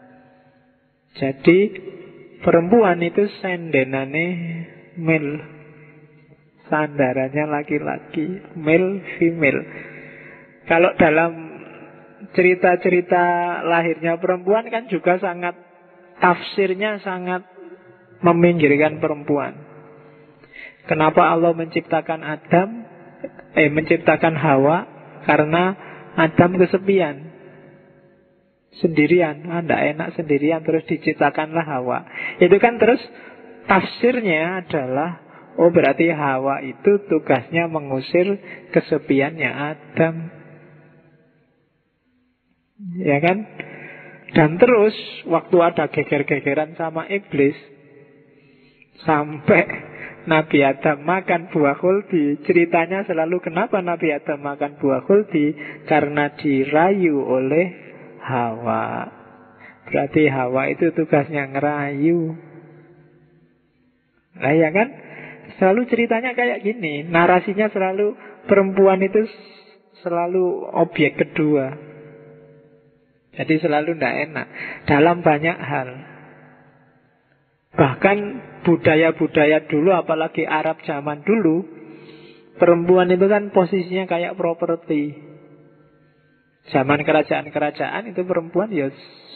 Jadi perempuan itu sendenane male, sandarannya laki-laki, male, female. Kalau dalam cerita-cerita lahirnya perempuan kan juga sangat, tafsirnya sangat meminggirkan perempuan. Kenapa Allah menciptakan menciptakan Hawa? Karena Adam kesepian, sendirian, tidak enak sendirian, terus diciptakanlah Hawa. Itu kan terus tafsirnya adalah, oh berarti Hawa itu tugasnya mengusir kesepiannya Adam. Ya kan? Dan terus waktu ada geger-gegeran sama iblis, sampai Nabi Adam makan buah khuldi. Ceritanya selalu kenapa Nabi Adam makan buah khuldi? Karena dirayu oleh Hawa. Berarti Hawa itu tugasnya ngerayu. Nah ya kan? Selalu ceritanya kayak gini. Narasinya selalu perempuan itu selalu objek kedua. Jadi selalu tidak enak dalam banyak hal. Bahkan budaya-budaya dulu, apalagi Arab zaman dulu, perempuan itu kan posisinya kayak properti. Zaman kerajaan-kerajaan itu perempuan ya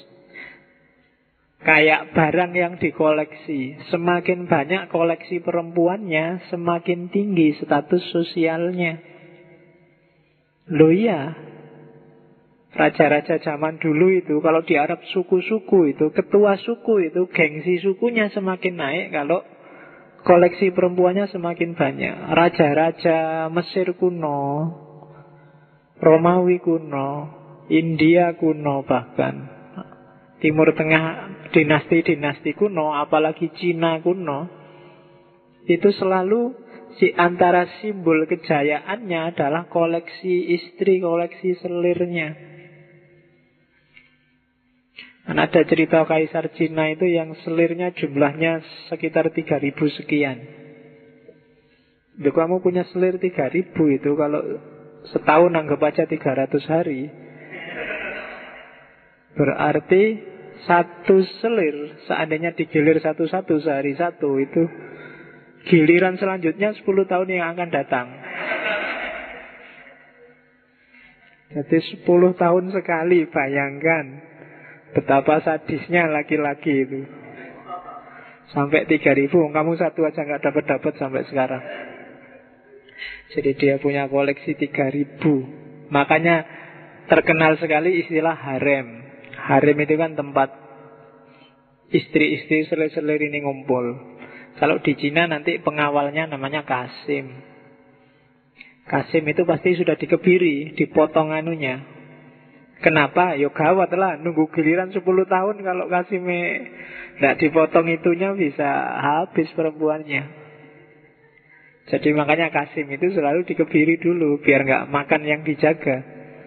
kayak barang yang dikoleksi. Semakin banyak koleksi perempuannya, semakin tinggi status sosialnya. Loh iya, raja-raja zaman dulu itu, kalau di Arab suku-suku itu, ketua suku itu, gengsi sukunya semakin naik kalau koleksi perempuannya semakin banyak. Raja-raja Mesir kuno, Romawi kuno, India kuno, bahkan Timur Tengah, dinasti-dinasti kuno, apalagi Cina kuno, itu selalu antara simbol kejayaannya adalah koleksi istri, koleksi selirnya. Dan ada cerita Kaisar Cina itu yang selirnya jumlahnya sekitar 3.000 sekian. Jadi kamu punya selir 3.000 itu, kalau setahun anggap aja 300 hari, berarti satu selir seandainya digilir satu-satu sehari satu, itu giliran selanjutnya 10 tahun yang akan datang. Jadi 10 tahun sekali, bayangkan betapa sadisnya laki-laki itu. Sampai 3.000, kamu satu aja gak dapat sampai sekarang. Jadi dia punya koleksi 3.000. Makanya terkenal sekali istilah harem. Harem itu kan tempat istri-istri selir-selir ini ngumpul. Kalau di Cina nanti pengawalnya namanya Kasim. Kasim itu pasti sudah dikebiri, dipotong anunya. Kenapa? Ya gawat lah, nunggu giliran 10 tahun. Kalau Kasimnya tidak dipotong itunya, bisa habis perempuannya. Jadi makanya Kasim itu selalu dikebiri dulu, biar nggak makan yang dijaga.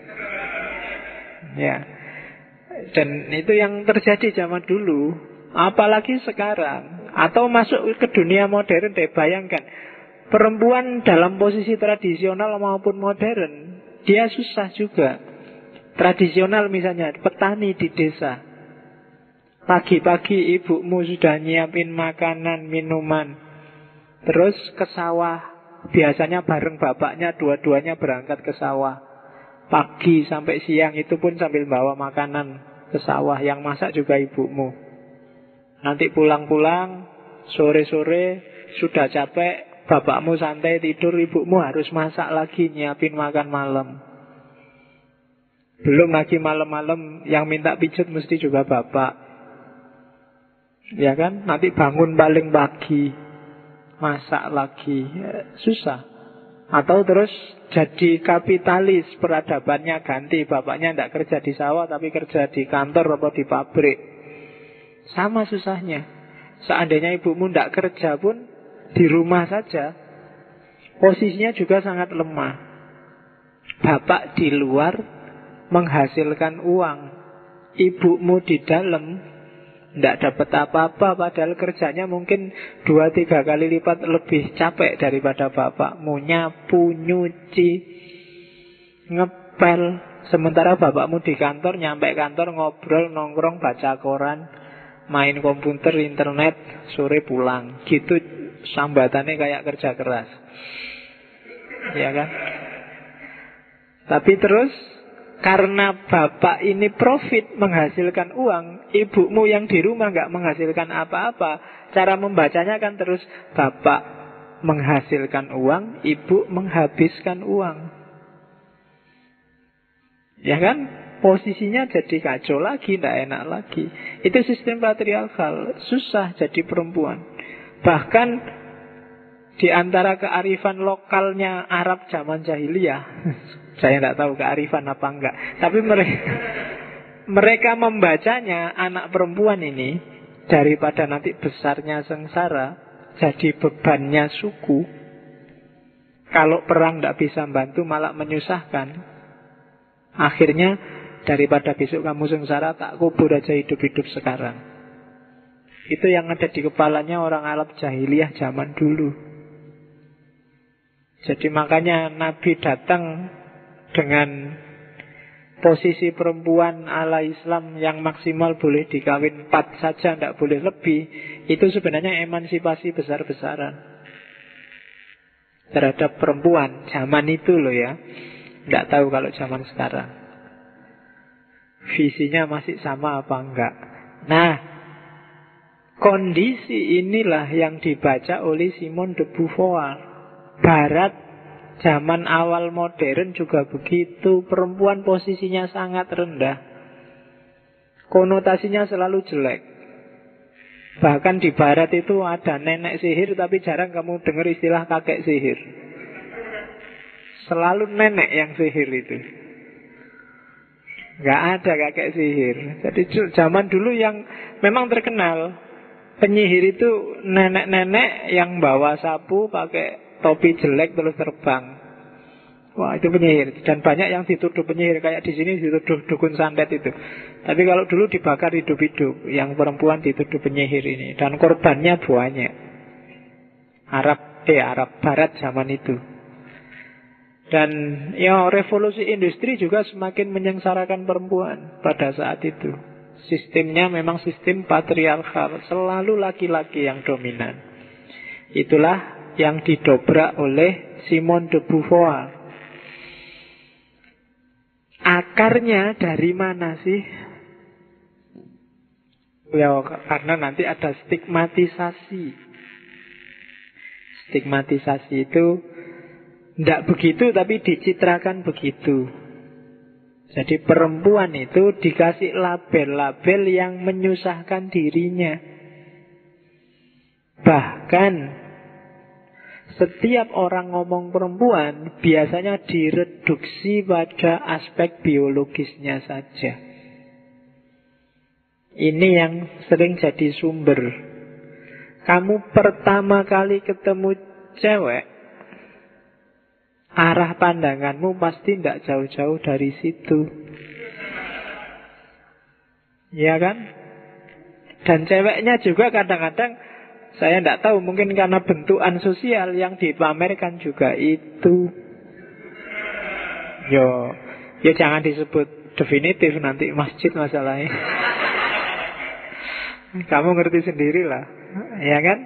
Ya. Dan itu yang terjadi zaman dulu. Apalagi sekarang. Atau masuk ke dunia modern deh, bayangkan. Perempuan dalam posisi tradisional maupun modern, dia susah juga. Tradisional misalnya petani di desa, Pagi-pagi ibumu sudah nyiapin makanan, minuman. Terus ke sawah. Biasanya bareng bapaknya, dua-duanya berangkat ke sawah. Pagi sampai siang itu pun sambil bawa makanan ke sawah. Yang masak juga ibumu. Nanti pulang-pulang, sore-sore sudah capek, bapakmu santai tidur, ibumu harus masak lagi, nyiapin makan malam. Belum lagi malam-malam yang minta pijat mesti juga bapak. Ya kan? Nanti bangun paling pagi, masak lagi. Susah. Atau terus jadi kapitalis, peradabannya ganti. Bapaknya tidak kerja di sawah tapi kerja di kantor atau di pabrik. Sama susahnya. Seandainya ibumu tidak kerja pun di rumah saja, posisinya juga sangat lemah. Bapak di luar menghasilkan uang, ibumu di dalam tidak dapat apa-apa, padahal kerjanya mungkin 2-3 kali lipat lebih capek daripada bapakmu. Nyapu, nyuci, ngepel. Sementara bapakmu di kantor, nyampe kantor ngobrol, nongkrong, baca koran, main komputer, internet, sore pulang. Gitu sambatannya kayak kerja keras. Ya kan? Tapi terus karena bapak ini profit, menghasilkan uang, ibumu yang di rumah nggak menghasilkan apa-apa. Cara membacanya kan terus bapak menghasilkan uang, ibu menghabiskan uang. Ya kan? Posisinya jadi kacau lagi, tidak enak lagi. Itu sistem patriarkal. Susah jadi perempuan. Bahkan di antara kearifan lokalnya Arab zaman jahiliyah, saya tidak tahu kearifan apa enggak, tapi mereka membacanya anak perempuan ini, daripada nanti besarnya sengsara, jadi bebannya suku. Kalau perang tidak bisa bantu malah menyusahkan. Akhirnya daripada besok kamu sengsara, tak kubur aja hidup-hidup sekarang. Itu yang ada di kepalanya orang Arab jahiliyah zaman dulu. Jadi makanya Nabi datang dengan posisi perempuan ala Islam yang maksimal boleh dikawin 4 saja, tidak boleh lebih. Itu sebenarnya emansipasi besar-besaran terhadap perempuan zaman itu loh ya. Tidak tahu kalau zaman sekarang visinya masih sama apa enggak. Nah, kondisi inilah yang dibaca oleh Simone de Beauvoir. Barat zaman awal modern juga begitu. Perempuan posisinya sangat rendah, konotasinya selalu jelek. Bahkan di barat itu ada nenek sihir, tapi jarang kamu dengar istilah kakek sihir. Selalu nenek yang sihir itu, nggak ada kakek sihir. Jadi zaman dulu yang memang terkenal penyihir itu nenek-nenek yang bawa sapu, pakai topi jelek terus terbang. Wah, itu penyihir. Dan banyak yang dituduh penyihir, kayak di sini dituduh dukun santet itu. Tapi kalau dulu dibakar hidup-hidup, yang perempuan dituduh penyihir ini. Dan korbannya banyak. Arab Barat zaman itu. Dan ya revolusi industri juga semakin menyengsarakan perempuan pada saat itu. Sistemnya memang sistem patriarkal, selalu laki-laki yang dominan. Itulah yang didobrak oleh Simone de Beauvoir. Akarnya dari mana sih? Ya, karena nanti ada stigmatisasi. Stigmatisasi itu tidak begitu tapi dicitrakan begitu. Jadi perempuan itu dikasih label-label yang menyusahkan dirinya. Bahkan setiap orang ngomong perempuan biasanya direduksi pada aspek biologisnya saja. Ini yang sering jadi sumber. Kamu pertama kali ketemu cewek, arah pandanganmu pasti tidak jauh-jauh dari situ. Ya kan? Dan ceweknya juga kadang-kadang, saya tidak tahu, mungkin karena bentukan sosial yang dipamerkan juga itu. Yo jangan disebut definitif nanti masjid masalahnya. Kamu ngerti sendirilah, ya kan?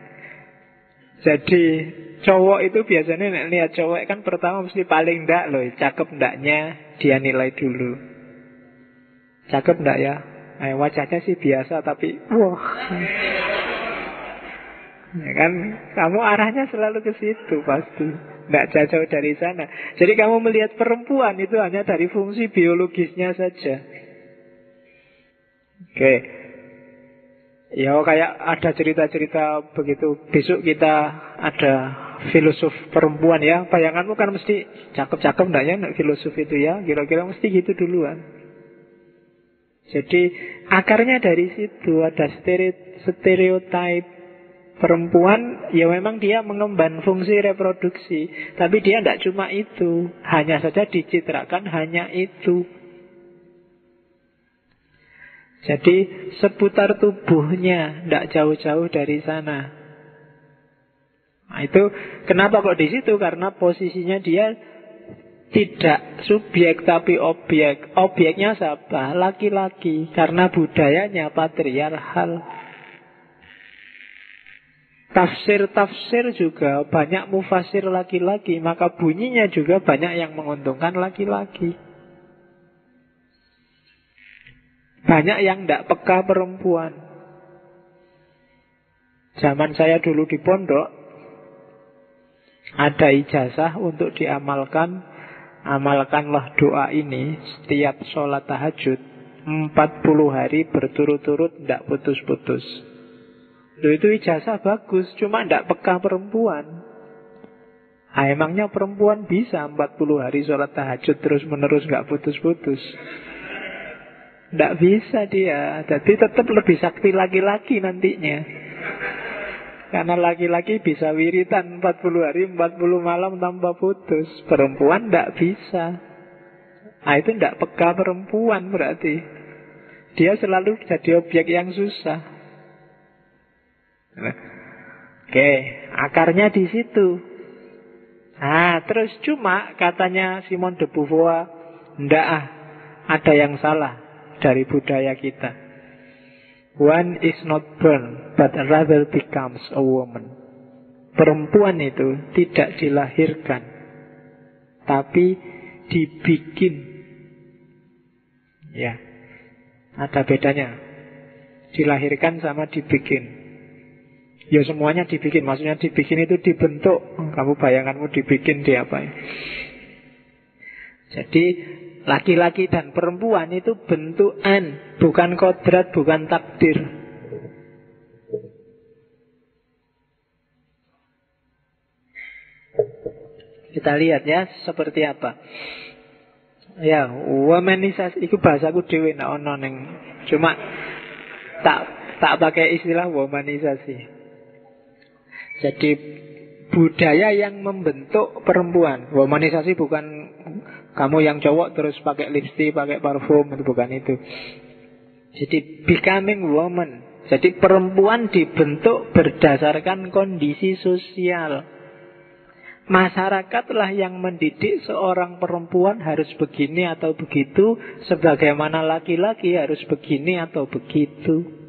Jadi cowok itu biasanya lihat cowok kan pertama mesti paling ndak loh, cakep ndaknya dia nilai dulu. Cakep ndak ya? Wajahnya sih biasa tapi wah. Ya kan, kamu arahnya selalu ke situ pasti. Nggak jauh-jauh dari sana. Jadi kamu melihat perempuan itu hanya dari fungsi biologisnya saja. Oke. Ya kayak ada cerita-cerita begitu. Besok kita ada filosof perempuan ya. Bayanganmu kan mesti cakep-cakep enggak ya filosof itu ya. Kira-kira mesti gitu duluan. Jadi akarnya dari situ ada stereotip perempuan, ya memang dia mengemban fungsi reproduksi. Tapi dia tidak cuma itu. Hanya saja dicitrakan hanya itu. Jadi seputar tubuhnya tidak jauh-jauh dari sana. Nah, itu kenapa kok di situ? Karena posisinya dia tidak subjek tapi objek. Objeknya siapa? Laki-laki. Karena budayanya patriarkal. Tafsir-tafsir juga banyak mufasir laki-laki, maka bunyinya juga banyak yang menguntungkan laki-laki. Banyak yang tidak peka perempuan. Zaman saya dulu di pondok, ada ijazah untuk diamalkan. Amalkanlah doa ini setiap sholat tahajud 40 hari berturut-turut, tidak putus-putus. Itu ijazah bagus, cuma tidak peka perempuan. Emangnya perempuan bisa 40 hari sholat tahajud terus menerus nggak putus-putus? Tidak bisa dia. Jadi tetap lebih sakti laki-laki nantinya. Karena laki-laki bisa wiritan 40 hari 40 malam tanpa putus. Perempuan tidak bisa. Itu tidak peka perempuan berarti. Dia selalu jadi objek yang susah. Oke, akarnya di situ. Terus cuma katanya Simone de Beauvoir, ada yang salah dari budaya kita. One is not born, but rather becomes a woman. Perempuan itu tidak dilahirkan, tapi dibikin. Ya, ada bedanya. Dilahirkan sama dibikin. Ya semuanya dibikin, maksudnya dibikin itu dibentuk. Kamu bayanganmu dibikin diapain? Jadi laki-laki dan perempuan itu bentukan, bukan kodrat, bukan takdir. Kita lihat ya seperti apa. Ya, womanisasi itu bahasaku dhewe nek ono ning. Cuma tak pakai istilah womanisasi. Jadi budaya yang membentuk perempuan. Womanisasi bukan kamu yang cowok terus pakai lipstick, pakai parfum, itu bukan itu. Jadi becoming woman. Jadi perempuan dibentuk berdasarkan kondisi sosial. Masyarakatlah yang mendidik seorang perempuan harus begini atau begitu, sebagaimana laki-laki harus begini atau begitu.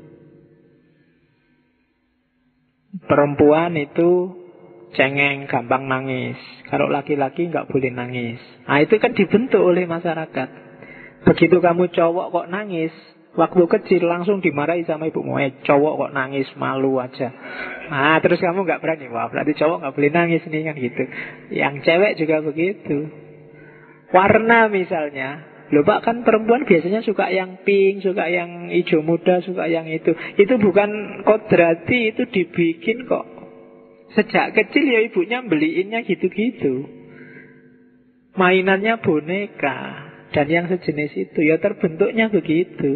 Perempuan itu cengeng, gampang nangis. Kalau laki-laki nggak boleh nangis. Itu kan dibentuk oleh masyarakat. Begitu kamu cowok kok nangis, waktu kecil langsung dimarahi sama ibumu. Cowok kok nangis, malu aja. Terus kamu nggak berani. Wah, berarti cowok nggak boleh nangis nih kan gitu. Yang cewek juga begitu. Warna misalnya. Loh Pak, kan perempuan biasanya suka yang pink, suka yang hijau muda, suka yang itu. Itu bukan kodrati, itu dibikin kok. Sejak kecil ya ibunya beliinnya gitu-gitu. Mainannya boneka dan yang sejenis itu, ya terbentuknya begitu.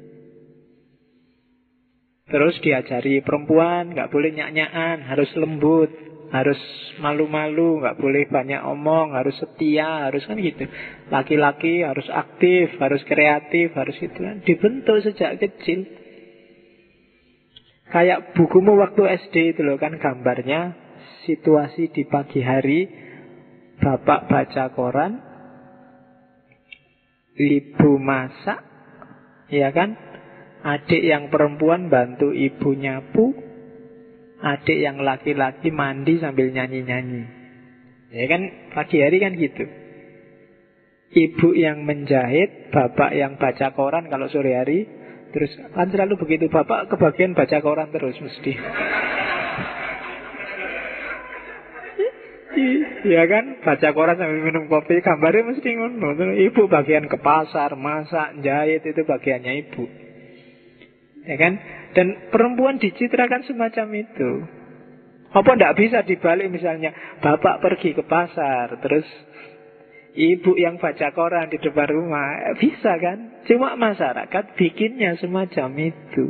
Terus diajari perempuan nggak boleh nyak-nyakan, harus lembut, harus malu-malu, nggak boleh banyak omong, harus setia, harus kan gitu. Laki-laki harus aktif, harus kreatif, harus itu kan. Dibentuk sejak kecil. Kayak bukumu waktu SD itu loh kan gambarnya situasi di pagi hari, bapak baca koran, ibu masak, ya kan? Adik yang perempuan bantu ibu nyapu, adik yang laki-laki mandi sambil nyanyi-nyanyi. Ya kan, pagi hari kan gitu. Ibu yang menjahit, bapak yang baca koran kalau sore hari. Terus kan selalu begitu, bapak kebagian baca koran terus mesti. Iya kan, baca koran sambil minum kopi, gambarnya mesti ngono. Ibu bagian ke pasar, masak, jahit, itu bagiannya ibu. Ya kan? Dan perempuan dicitrakan semacam itu. Apa ndak bisa dibalik misalnya, bapak pergi ke pasar, terus ibu yang baca koran di depan rumah. Bisa kan? Cuma masyarakat bikinnya semacam itu.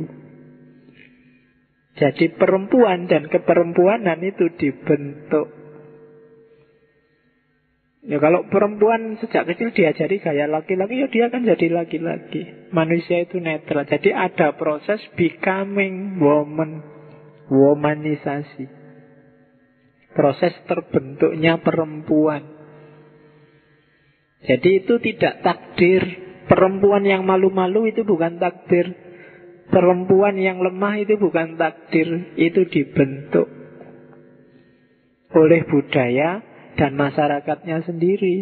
Jadi perempuan dan keperempuanan itu dibentuk. Ya kalau perempuan sejak kecil diajari gaya laki-laki, ya dia akan jadi laki-laki. Manusia itu netral. Jadi ada proses becoming woman, womanisasi. Proses terbentuknya perempuan. Jadi itu tidak takdir. Perempuan yang malu-malu itu bukan takdir. Perempuan yang lemah itu bukan takdir. Itu dibentuk oleh budaya dan masyarakatnya sendiri.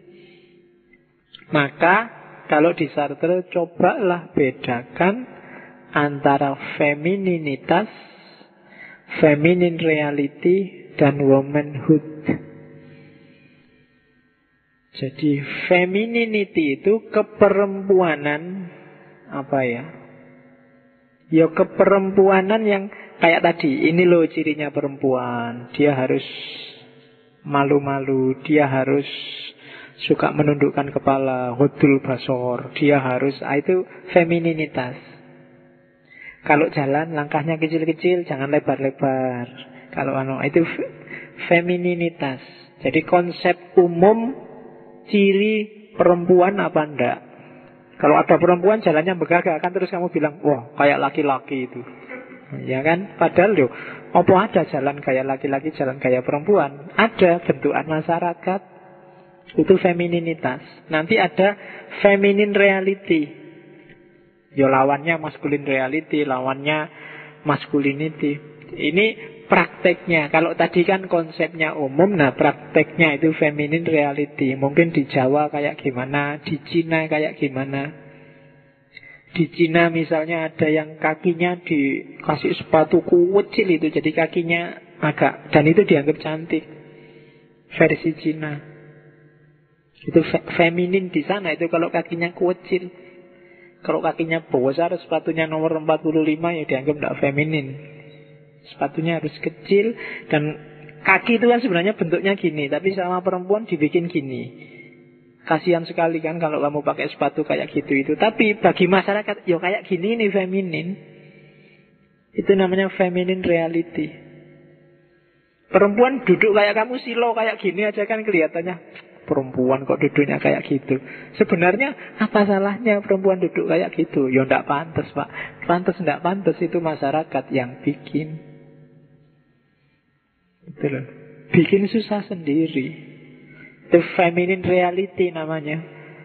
Maka kalau di Sartre, cobalah bedakan antara femininitas, feminine reality, dan womanhood. Jadi femininity itu keperempuanan, apa ya? Ya keperempuanan yang kayak tadi. Ini loh cirinya perempuan. Dia harus malu-malu, dia harus suka menundukkan kepala, hudul basor, dia harus, itu femininitas. Kalau jalan langkahnya kecil-kecil, jangan lebar-lebar. Kalau itu femininitas. Jadi konsep umum ciri perempuan apa enggak. Kalau ada perempuan jalannya begagak, kan terus kamu bilang, wah kayak laki-laki itu. Ya kan? Padahal loh, apa ada jalan kayak laki-laki, jalan kayak perempuan? Ada bentukan masyarakat. Itu femininitas. Nanti ada feminine reality. Ya lawannya masculine reality, lawannya masculinity. Ini prakteknya. Kalau tadi kan konsepnya umum, nah prakteknya itu feminine reality. Mungkin di Jawa kayak gimana, di Cina kayak gimana. Di Cina misalnya ada yang kakinya dikasih sepatu kecil itu, jadi kakinya agak, dan itu dianggap cantik. Versi Cina. Itu feminin di sana itu kalau kakinya kecil. Kalau kakinya besar, sepatunya nomor 45 ya dianggap tidak feminin. Sepatunya harus kecil, dan kaki itu kan sebenarnya bentuknya gini, tapi sama perempuan dibikin gini. Kasihan sekali kan kalau kamu pakai sepatu kayak gitu itu. Tapi bagi masyarakat, ya kayak gini nih feminin. Itu namanya feminine reality. Perempuan duduk kayak kamu, silo kayak gini aja kan kelihatannya, perempuan kok duduknya kayak gitu. Sebenarnya apa salahnya perempuan duduk kayak gitu? Ya ndak pantas, Pak. Pantas ndak pantas itu masyarakat yang bikin. Itu loh. Bikin susah sendiri. The feminine reality namanya.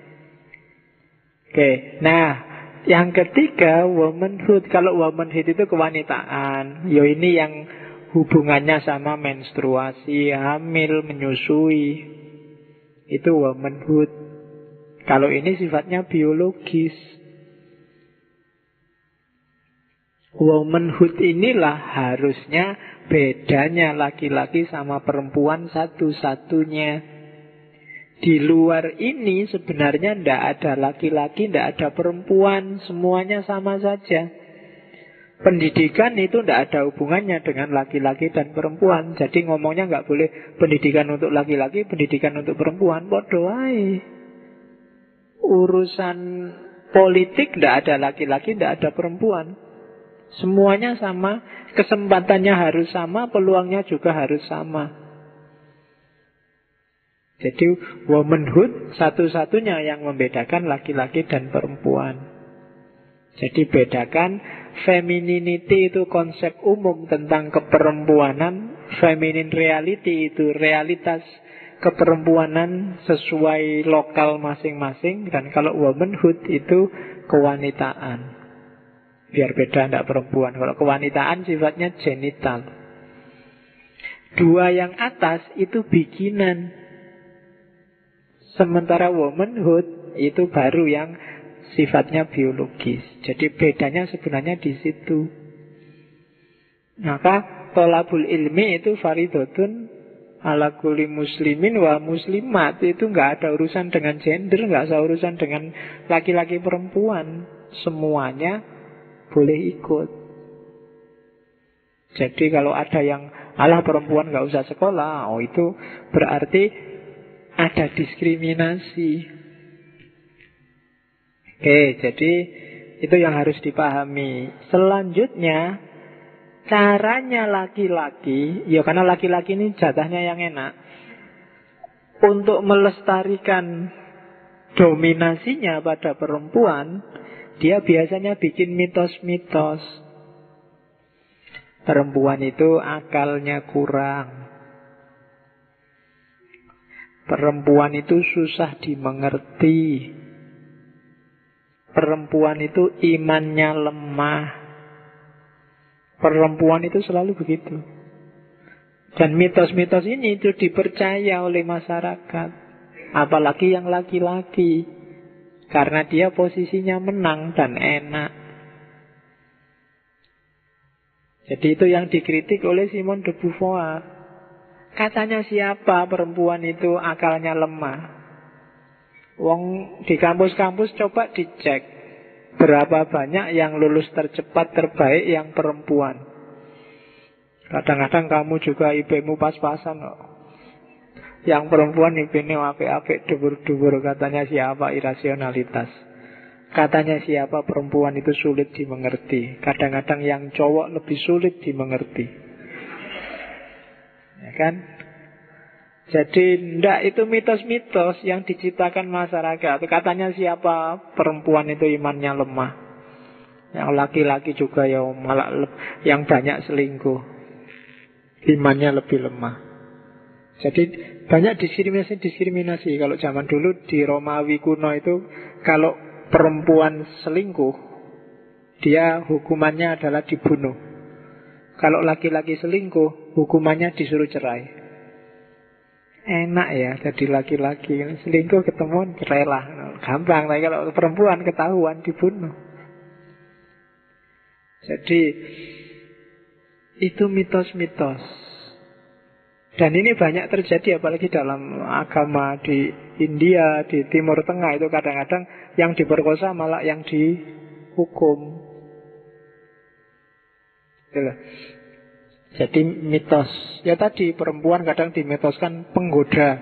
Oke, nah yang ketiga womanhood. Kalau womanhood itu kewanitaan. Yo ini yang hubungannya sama menstruasi, hamil, menyusui. Itu womanhood. Kalau ini sifatnya biologis. Womanhood inilah harusnya bedanya laki-laki sama perempuan satu-satunya. Di luar ini sebenarnya tidak ada laki-laki, tidak ada perempuan, semuanya sama saja. Pendidikan itu tidak ada hubungannya dengan laki-laki dan perempuan. Jadi ngomongnya nggak boleh pendidikan untuk laki-laki, pendidikan untuk perempuan. Bodoh aja. Urusan politik tidak ada laki-laki, tidak ada perempuan. Semuanya sama, kesempatannya harus sama, peluangnya juga harus sama. Jadi womanhood satu-satunya yang membedakan laki-laki dan perempuan. Jadi bedakan femininity itu konsep umum tentang keperempuanan, feminine reality itu realitas keperempuanan sesuai lokal masing-masing, dan kalau womanhood itu kewanitaan. Biar beda, tidak perempuan. Kalau kewanitaan sifatnya genital. Dua yang atas itu bikinan. Sementara womanhood itu baru yang sifatnya biologis. Jadi bedanya sebenarnya di situ. Maka tolabul ilmi itu faridotun ala kulli muslimin wa muslimat. Itu nggak ada urusan dengan gender, nggak ada urusan dengan laki-laki perempuan. Semuanya boleh ikut. Jadi kalau ada yang alah perempuan nggak usah sekolah, oh itu berarti ada diskriminasi. Oke, jadi itu yang harus dipahami. Selanjutnya, caranya laki-laki, ya karena laki-laki ini jatahnya yang enak, untuk melestarikan dominasinya pada perempuan, dia biasanya bikin mitos-mitos. Perempuan itu akalnya kurang. Perempuan itu susah dimengerti. Perempuan itu imannya lemah. Perempuan itu selalu begitu. Dan mitos-mitos ini itu dipercaya oleh masyarakat. Apalagi yang laki-laki. Karena dia posisinya menang dan enak. Jadi itu yang dikritik oleh Simone de Beauvoir. Katanya siapa perempuan itu akalnya lemah? Wong di kampus-kampus coba dicek. Berapa banyak yang lulus tercepat terbaik yang perempuan. Kadang-kadang kamu juga IP-mu pas-pasan kok. Yang perempuan IP-nya apik-apik, dubur-dubur. Katanya siapa irasionalitas. Katanya siapa perempuan itu sulit dimengerti. Kadang-kadang yang cowok lebih sulit dimengerti. Ya kan? Jadi ndak itu mitos-mitos yang diciptakan masyarakat. Katanya siapa perempuan itu imannya lemah. Yang laki-laki juga ya malah yang banyak selingkuh. Imannya lebih lemah. Jadi banyak diskriminasi. Kalau zaman dulu di Romawi kuno itu, kalau perempuan selingkuh, dia hukumannya adalah dibunuh. Kalau laki-laki selingkuh, hukumannya disuruh cerai. Enak ya jadi laki-laki. Selingkuh ketemu cerailah, gampang. Tapi kalau perempuan ketahuan dibunuh. Jadi itu mitos-mitos. Dan ini banyak terjadi apalagi dalam agama di India, di Timur Tengah. Itu kadang-kadang yang diperkosa malah yang dihukum. Itulah. Jadi mitos. Ya tadi perempuan kadang dimitoskan penggoda.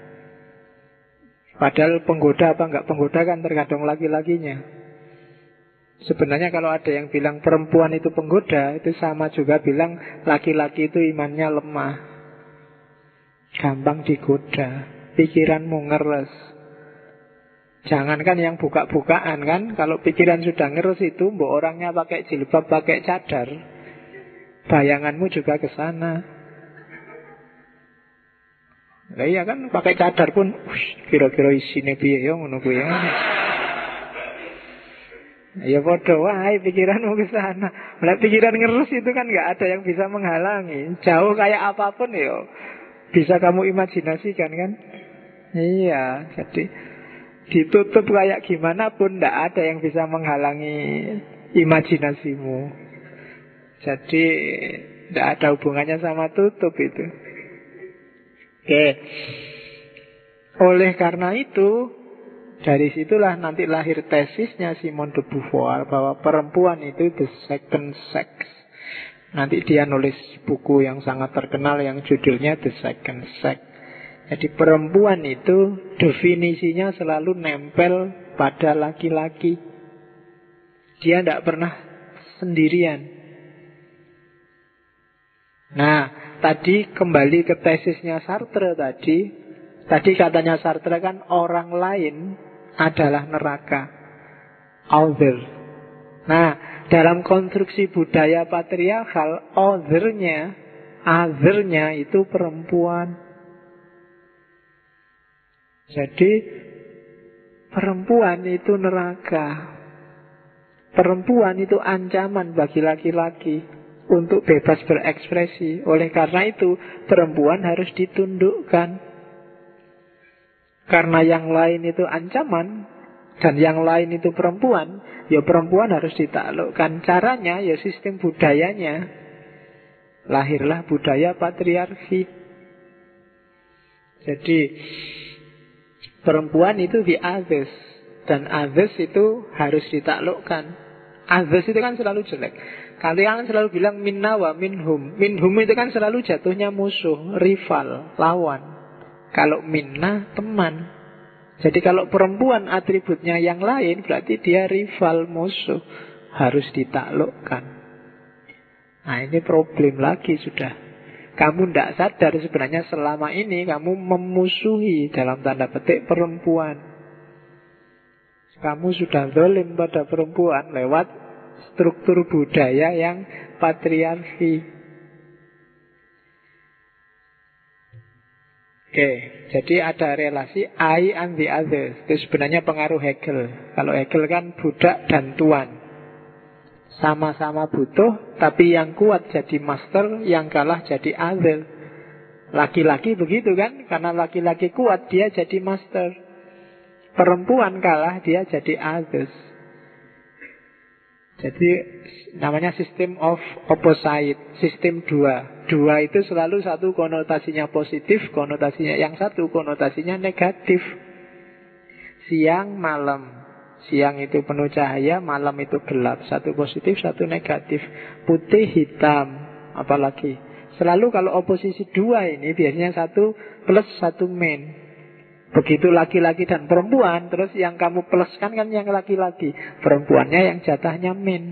Padahal penggoda apa enggak penggoda kan tergantung laki-lakinya. Sebenarnya kalau ada yang bilang perempuan itu penggoda, itu sama juga bilang laki-laki itu imannya lemah. Gampang digoda. Pikiranmu ngeres. Jangankan yang buka-bukaan kan. Kalau pikiran sudah ngeres itu, mbok orangnya pakai jilbab, pakai cadar, bayanganmu juga ke sana. Lah iya kan pakai cadar pun kira-kira isine piye ya ngono kuwi ya. Ya bodoh, wahai pikiranmu ke sana. Lah pikiran ngerus itu kan nggak ada yang bisa menghalangi. Jauh kayak apapun ya bisa kamu imajinasikan kan? Iya, jadi ditutup kayak gimana pun nggak ada yang bisa menghalangi imajinasimu. Jadi tidak ada hubungannya sama tutup itu. Oke. Oleh karena itu, dari situlah nanti lahir tesisnya Simone de Beauvoir bahwa perempuan itu the second sex. Nanti dia nulis buku yang sangat terkenal yang judulnya The Second Sex. Jadi perempuan itu definisinya selalu nempel pada laki-laki. Dia tidak pernah sendirian. Nah, tadi kembali ke tesisnya Sartre tadi. Tadi katanya Sartre kan orang lain adalah neraka. Other. Nah, dalam konstruksi budaya patriarkal, othernya itu perempuan. Jadi perempuan itu neraka. Perempuan itu ancaman bagi laki-laki untuk bebas berekspresi. Oleh karena itu, perempuan harus ditundukkan. Karena yang lain itu ancaman dan yang lain itu perempuan, ya perempuan harus ditaklukkan. Caranya ya sistem budayanya. Lahirlah budaya patriarki. Jadi perempuan itu the others, dan others itu harus ditaklukkan. Others itu kan selalu jelek. Kalian selalu bilang minna wa minhum. Minhum itu kan selalu jatuhnya musuh, rival, lawan. Kalau minna, teman. Jadi kalau perempuan atributnya yang lain, berarti dia rival, musuh. Harus ditaklukkan. Nah ini problem lagi sudah. Kamu tidak sadar sebenarnya selama ini kamu memusuhi dalam tanda petik perempuan. Kamu sudah zalim pada perempuan lewat struktur budaya yang patriarki. Oke, jadi ada relasi I and the others. Itu sebenarnya pengaruh Hegel. Kalau Hegel kan budak dan tuan, sama-sama butuh, tapi yang kuat jadi master, yang kalah jadi other. Laki-laki begitu kan? Karena laki-laki kuat, dia jadi master. Perempuan kalah, dia jadi others. Jadi namanya sistem of opposite, sistem dua. Dua itu selalu satu konotasinya positif, konotasinya yang satu konotasinya negatif. Siang, malam. Siang itu penuh cahaya, malam itu gelap. Satu positif, satu negatif. Putih, hitam, apalagi. Selalu kalau oposisi dua ini biasanya satu plus, satu min. Begitu laki-laki dan perempuan, terus yang kamu pluskan kan yang laki-laki, perempuannya yang jatahnya min.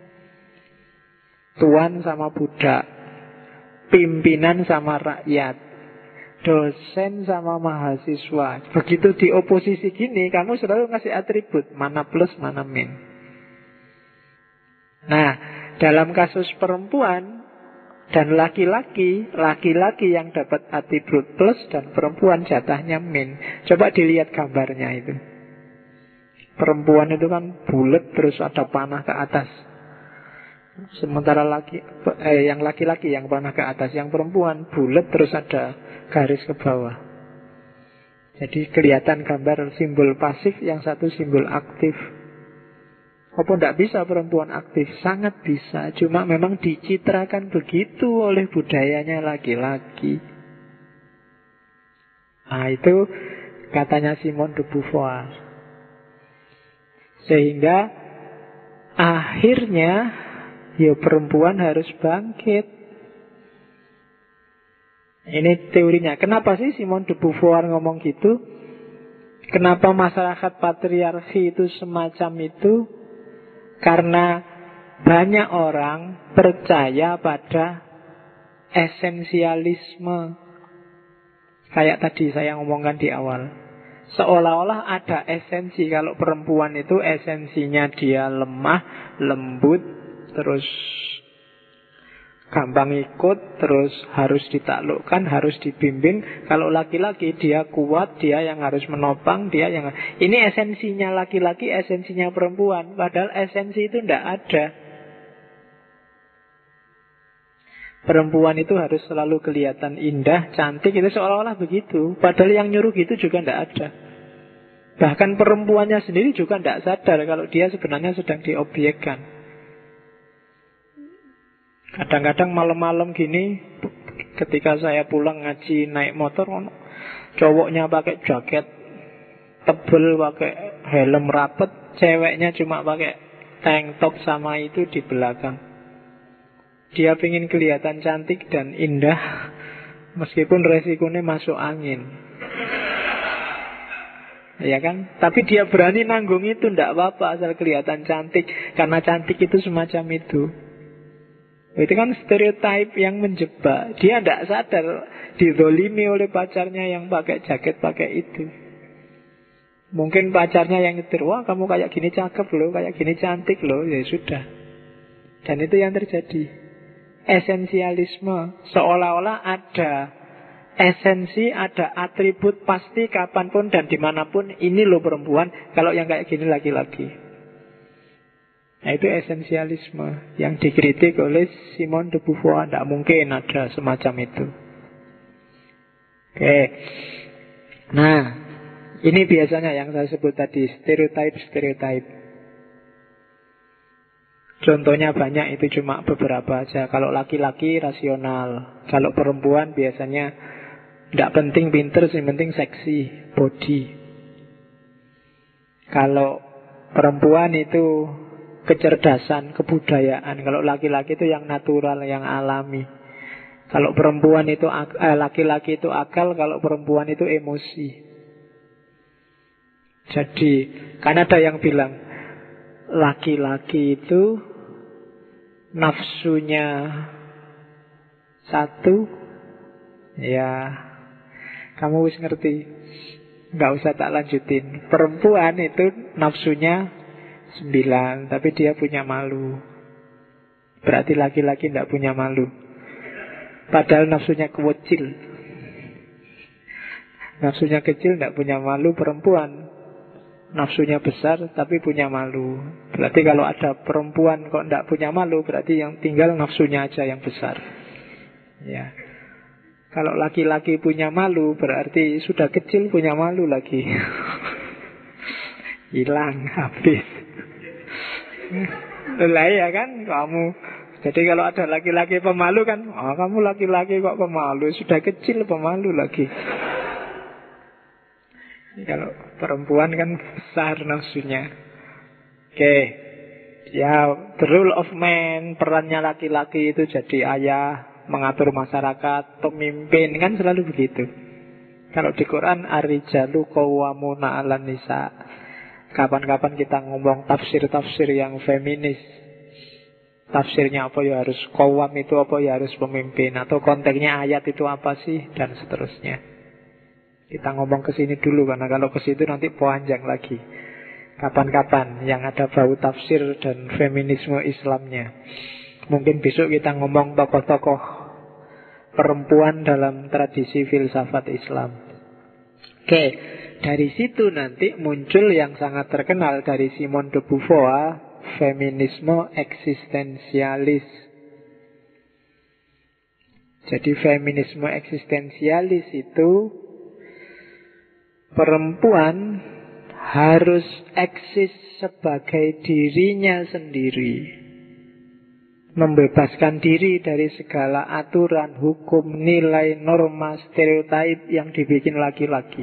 Tuan sama budak, pimpinan sama rakyat, dosen sama mahasiswa. Begitu di oposisi gini, kamu selalu ngasih atribut mana plus, mana min. Nah, dalam kasus perempuan dan laki-laki, laki-laki yang dapat atribut plus dan perempuan jatahnya min. Coba dilihat gambarnya itu. Perempuan itu kan bulat terus ada panah ke atas. Sementara yang laki-laki yang panah ke atas, yang perempuan bulat terus ada garis ke bawah. Jadi kelihatan gambar simbol pasif, yang satu simbol aktif. Apa tidak bisa perempuan aktif? Sangat bisa. Cuma memang dicitrakan begitu oleh budayanya laki-laki. Nah itu katanya Simone de Beauvoir. Sehingga akhirnya ya perempuan harus bangkit. Ini teorinya. Kenapa sih Simone de Beauvoir ngomong gitu? Kenapa masyarakat patriarki itu semacam itu? Karena banyak orang percaya pada esensialisme. Kayak tadi saya ngomongkan di awal. Seolah-olah ada esensi. Kalau perempuan itu esensinya dia lemah, lembut, terus gampang ikut, terus harus ditaklukkan, harus dibimbing. Kalau laki-laki dia kuat, dia yang harus menopang, dia yang... Ini esensinya laki-laki, esensinya perempuan. Padahal esensi itu tidak ada. Perempuan itu harus selalu kelihatan indah, cantik, itu seolah-olah begitu. Padahal yang nyuruh gitu juga tidak ada. Bahkan perempuannya sendiri juga tidak sadar kalau dia sebenarnya sedang diobjekkan. Kadang-kadang malam-malam gini, ketika saya pulang ngaji naik motor, cowoknya pakai jaket tebel, pakai helm rapet, ceweknya cuma pakai tank top sama itu di belakang. Dia pengen kelihatan cantik dan indah, meskipun resikonya masuk angin. Ya kan? Tapi dia berani nanggung itu, tidak apa-apa asal kelihatan cantik. Karena cantik itu semacam itu. Itu kan stereotip yang menjebak. Dia tidak sadar dizolimi oleh pacarnya yang pakai jaket pakai itu. Mungkin pacarnya yang nyetir, wah kamu kayak gini cakep loh, kayak gini cantik loh. Ya sudah. Dan itu yang terjadi. Esensialisme. Seolah-olah ada esensi, ada atribut pasti kapanpun dan dimanapun. Ini loh perempuan, kalau yang kayak gini laki-laki. Nah, itu esensialisme yang dikritik oleh Simone de Beauvoir. Tidak mungkin ada semacam itu. Oke. Nah, ini biasanya yang saya sebut tadi, stereotype. Contohnya banyak, itu cuma beberapa aja. Kalau laki-laki rasional, kalau perempuan biasanya tidak penting pinter, yang penting seksi, body. Kalau perempuan itu kecerdasan, kebudayaan. Kalau laki-laki itu yang natural, yang alami. Kalau perempuan itu laki-laki itu akal, kalau perempuan itu emosi. Jadi, kan ada yang bilang laki-laki itu nafsunya satu, ya kamu wis ngerti, nggak usah tak lanjutin. Perempuan itu nafsunya 9, tapi dia punya malu. Berarti laki-laki tidak punya malu. Padahal nafsunya kecil. Nafsunya kecil tidak punya malu. Perempuan nafsunya besar tapi punya malu. Berarti kalau ada perempuan kok tidak punya malu, berarti yang tinggal nafsunya aja yang besar. Ya. Kalau laki-laki punya malu, berarti sudah kecil punya malu lagi. Hilang, habis. Lah ya kan, kamu. Jadi kalau ada laki-laki pemalu kan, kamu laki-laki kok pemalu, sudah kecil pemalu lagi. Kalau perempuan kan besar nafsunya. Oke. Ya, the role of man, perannya laki-laki itu jadi ayah, mengatur masyarakat, pemimpin, kan selalu begitu. Kalau di Quran, ar-rijalu qawwamuna 'alan nisa. Kapan-kapan kita ngomong tafsir-tafsir yang feminis. Tafsirnya apa ya harus qawwam, itu apa ya harus pemimpin, atau konteksnya ayat itu apa sih, dan seterusnya. Kita ngomong ke sini dulu, karena kalau ke situ nanti panjang lagi. Kapan-kapan yang ada bau tafsir dan feminisme Islamnya. Mungkin besok kita ngomong tokoh-tokoh perempuan dalam tradisi filsafat Islam. Oke, dari situ nanti muncul yang sangat terkenal dari Simone de Beauvoir, feminisme eksistensialis. Jadi feminisme eksistensialis itu perempuan harus eksis sebagai dirinya sendiri, membebaskan diri dari segala aturan, hukum, nilai, norma, stereotip yang dibikin laki-laki.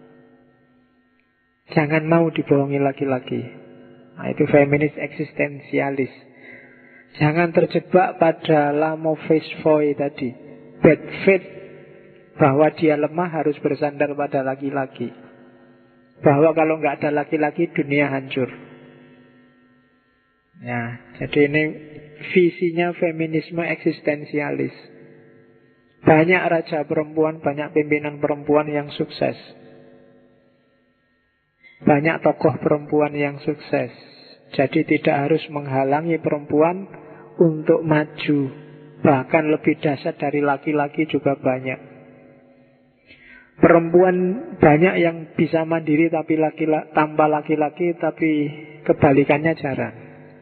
Jangan mau dibohongi laki-laki. Nah, itu feminis eksistensialis. Jangan terjebak pada l'amour foi tadi, bad faith, bahwa dia lemah harus bersandar pada laki-laki, bahwa kalau nggak ada laki-laki dunia hancur. Ya, jadi ini visinya feminisme eksistensialis. Banyak raja perempuan, banyak pimpinan perempuan yang sukses. Banyak tokoh perempuan yang sukses. Jadi tidak harus menghalangi perempuan untuk maju. Bahkan lebih dahsyat dari laki-laki juga banyak. Perempuan banyak yang bisa mandiri tapi tanpa laki-laki, tapi kebalikannya jarang.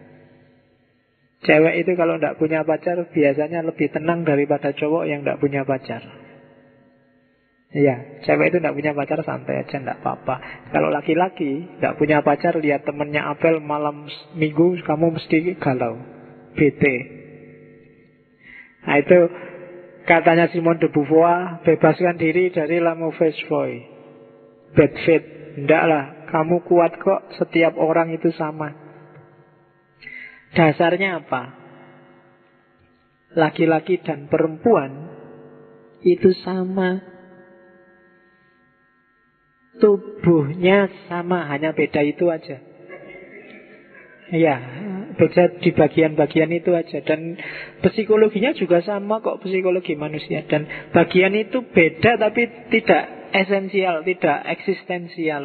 Cewek itu kalau tidak punya pacar biasanya lebih tenang daripada cowok yang tidak punya pacar. Iya, cewek itu tidak punya pacar santai aja, tidak apa-apa. Kalau laki-laki tidak punya pacar, lihat temennya apel malam minggu, kamu mesti galau, bete. Nah itu katanya Simone de Beauvoir, bebaskan diri dari l'amour foi, bad faith. Tidaklah, kamu kuat kok, setiap orang itu sama. Dasarnya apa? Laki-laki dan perempuan itu sama. Tubuhnya sama, hanya beda itu aja. Iya, beda di bagian-bagian itu aja. Dan psikologinya juga sama kok, psikologi manusia. Dan bagian itu beda tapi tidak esensial, tidak eksistensial.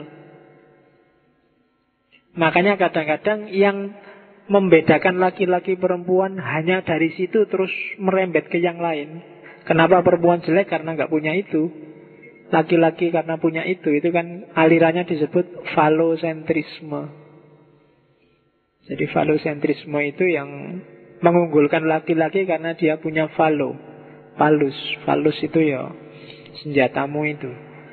Makanya kadang-kadang yang membedakan laki-laki perempuan hanya dari situ terus merembet ke yang lain. Kenapa perempuan jelek? Karena nggak punya itu. Laki-laki karena punya itu kan alirannya disebut falocentrisme. Jadi falosentrisme itu yang mengunggulkan laki-laki karena dia punya falus. Falus itu ya senjatamu itu.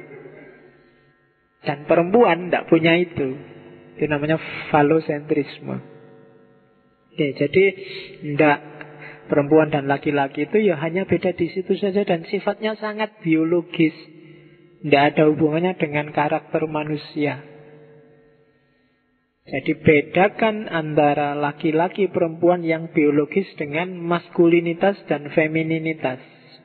Dan perempuan tidak punya itu. Itu namanya falosentrisme. Oke, jadi tidak, perempuan dan laki-laki itu ya hanya beda di situ saja dan sifatnya sangat biologis. Tidak ada hubungannya dengan karakter manusia. Jadi bedakan antara laki-laki perempuan yang biologis dengan maskulinitas dan femininitas.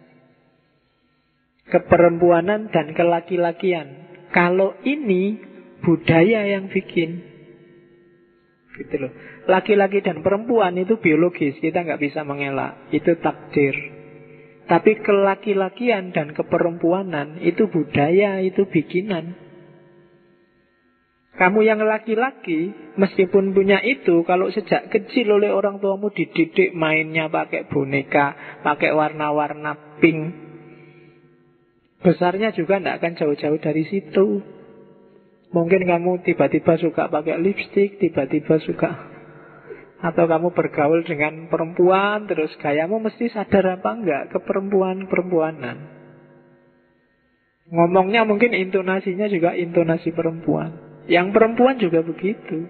Keperempuanan dan kelaki-lakian. Kalau ini budaya yang bikin. Gitu loh. Laki-laki dan perempuan itu biologis, kita nggak bisa mengelak. Itu takdir. Tapi kelaki-lakian dan keperempuanan itu budaya, itu bikinan. Kamu yang laki-laki, meskipun punya itu, kalau sejak kecil oleh orang tuamu dididik mainnya pakai boneka, pakai warna-warna pink, besarnya juga tidak akan jauh-jauh dari situ. Mungkin kamu tiba-tiba suka pakai lipstik, tiba-tiba suka, atau kamu bergaul dengan perempuan, terus gayamu mesti sadar apa enggak keperempuanan. Ngomongnya mungkin intonasinya juga intonasi perempuan. Yang perempuan juga begitu.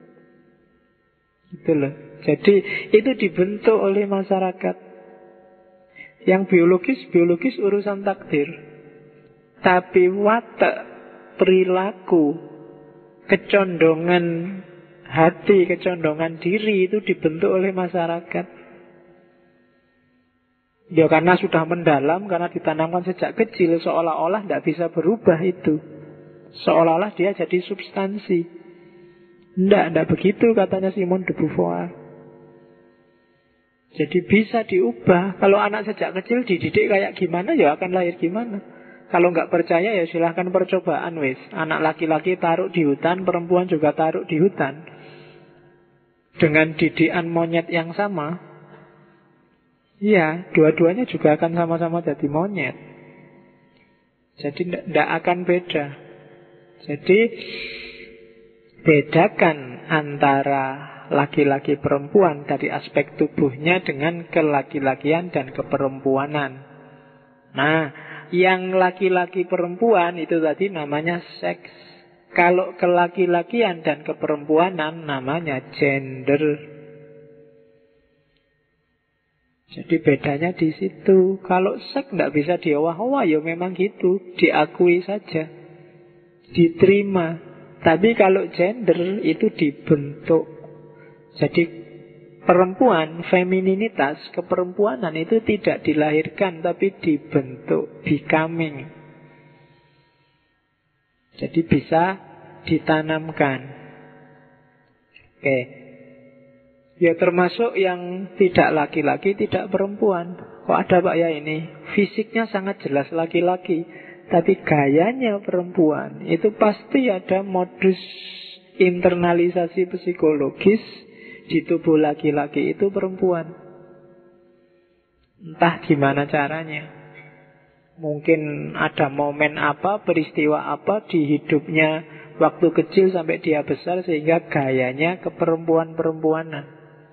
Gitu loh. Jadi itu dibentuk oleh masyarakat. Yang biologis urusan takdir. Tapi watak, perilaku, kecondongan hati, kecondongan diri itu dibentuk oleh masyarakat. Ya karena sudah mendalam, karena ditanamkan sejak kecil, seolah-olah tidak bisa berubah itu. Seolah-olah dia jadi substansi. Tidak begitu katanya Simone de Beauvoir. Jadi bisa diubah. Kalau anak sejak kecil dididik kayak gimana, ya akan lahir gimana. Kalau nggak percaya ya silahkan percobaan wis. Anak laki-laki taruh di hutan, perempuan juga taruh di hutan. Dengan didikan monyet yang sama, ya dua-duanya juga akan sama-sama jadi monyet. Jadi tidak akan beda. Jadi bedakan antara laki-laki perempuan dari aspek tubuhnya dengan kelaki-lakian dan keperempuanan. Nah, yang laki-laki perempuan itu tadi namanya seks. Kalau kelaki-lakian dan keperempuanan namanya gender. Jadi bedanya di situ. Kalau seks tidak bisa diowah-owah, ya memang gitu, diakui saja, diterima. Tapi kalau gender itu dibentuk. Jadi perempuan, femininitas, keperempuanan itu tidak dilahirkan tapi dibentuk, becoming. Jadi bisa ditanamkan. Oke. Ya termasuk yang tidak laki-laki, tidak perempuan. Kok ada Pak ya ini? Fisiknya sangat jelas laki-laki, tapi gayanya perempuan. Itu pasti ada modus internalisasi psikologis di tubuh laki-laki itu perempuan. Entah gimana caranya. Mungkin ada momen apa, peristiwa apa di hidupnya waktu kecil sampai dia besar sehingga gayanya keperempuan-perempuanan.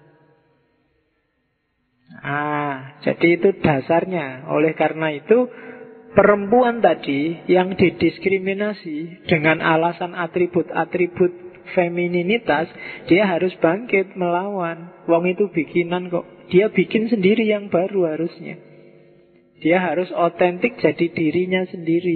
Jadi itu dasarnya. Oleh karena itu perempuan tadi yang didiskriminasi dengan alasan atribut-atribut femininitas, dia harus bangkit melawan. Wong itu bikinan kok. Dia bikin sendiri yang baru harusnya. Dia harus otentik jadi dirinya sendiri.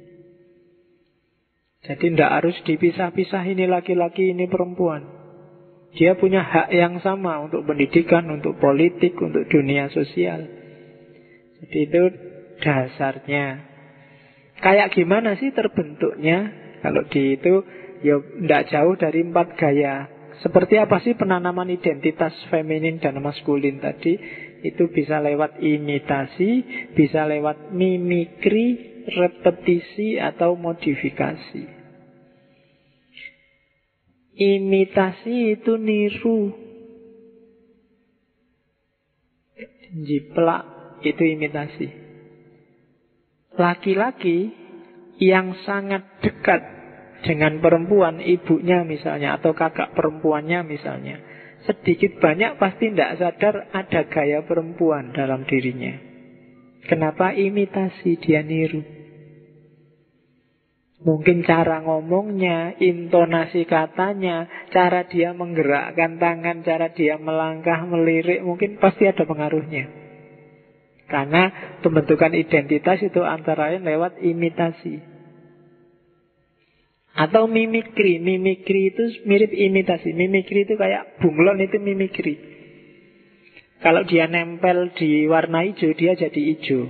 Jadi tidak harus dipisah-pisah, ini laki-laki, ini perempuan. Dia punya hak yang sama untuk pendidikan, untuk politik, untuk dunia sosial. Jadi itu dasarnya. Kayak gimana sih terbentuknya? Kalau di itu ya tidak jauh dari 4 gaya. Seperti apa sih penanaman identitas feminin dan maskulin tadi? Itu bisa lewat imitasi, bisa lewat mimikri, repetisi, atau modifikasi. Imitasi itu niru, jiplak itu imitasi. Laki-laki yang sangat dekat dengan perempuan, ibunya misalnya, atau kakak perempuannya misalnya, sedikit banyak pasti tidak sadar ada gaya perempuan dalam dirinya. Kenapa? Imitasi, dia niru. Mungkin cara ngomongnya, intonasi katanya, cara dia menggerakkan tangan, cara dia melangkah, melirik, mungkin pasti ada pengaruhnya. Karena pembentukan identitas itu antara lain lewat imitasi. Atau mimikri. Mimikri itu mirip imitasi. Mimikri itu kayak bunglon, itu mimikri. Kalau dia nempel di warna hijau, dia jadi hijau.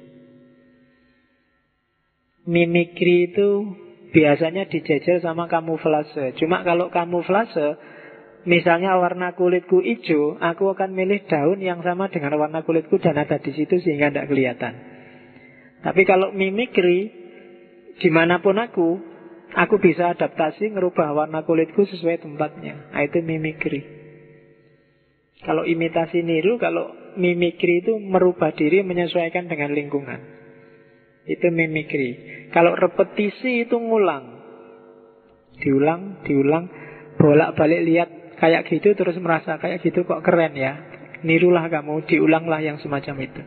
Mimikri itu biasanya dijejer sama kamuflase. Cuma kalau kamuflase, misalnya warna kulitku hijau, aku akan milih daun yang sama dengan warna kulitku dan ada di situ sehingga tidak kelihatan. Tapi kalau mimikri, dimanapun aku bisa adaptasi ngerubah warna kulitku sesuai tempatnya. Nah, itu mimikri. Kalau imitasi niru, kalau mimikri itu merubah diri menyesuaikan dengan lingkungan. Itu mimikri. Kalau repetisi itu ngulang. Diulang, bolak-balik lihat kayak gitu terus merasa kayak gitu kok keren ya. Nirulah kamu, diulanglah yang semacam itu.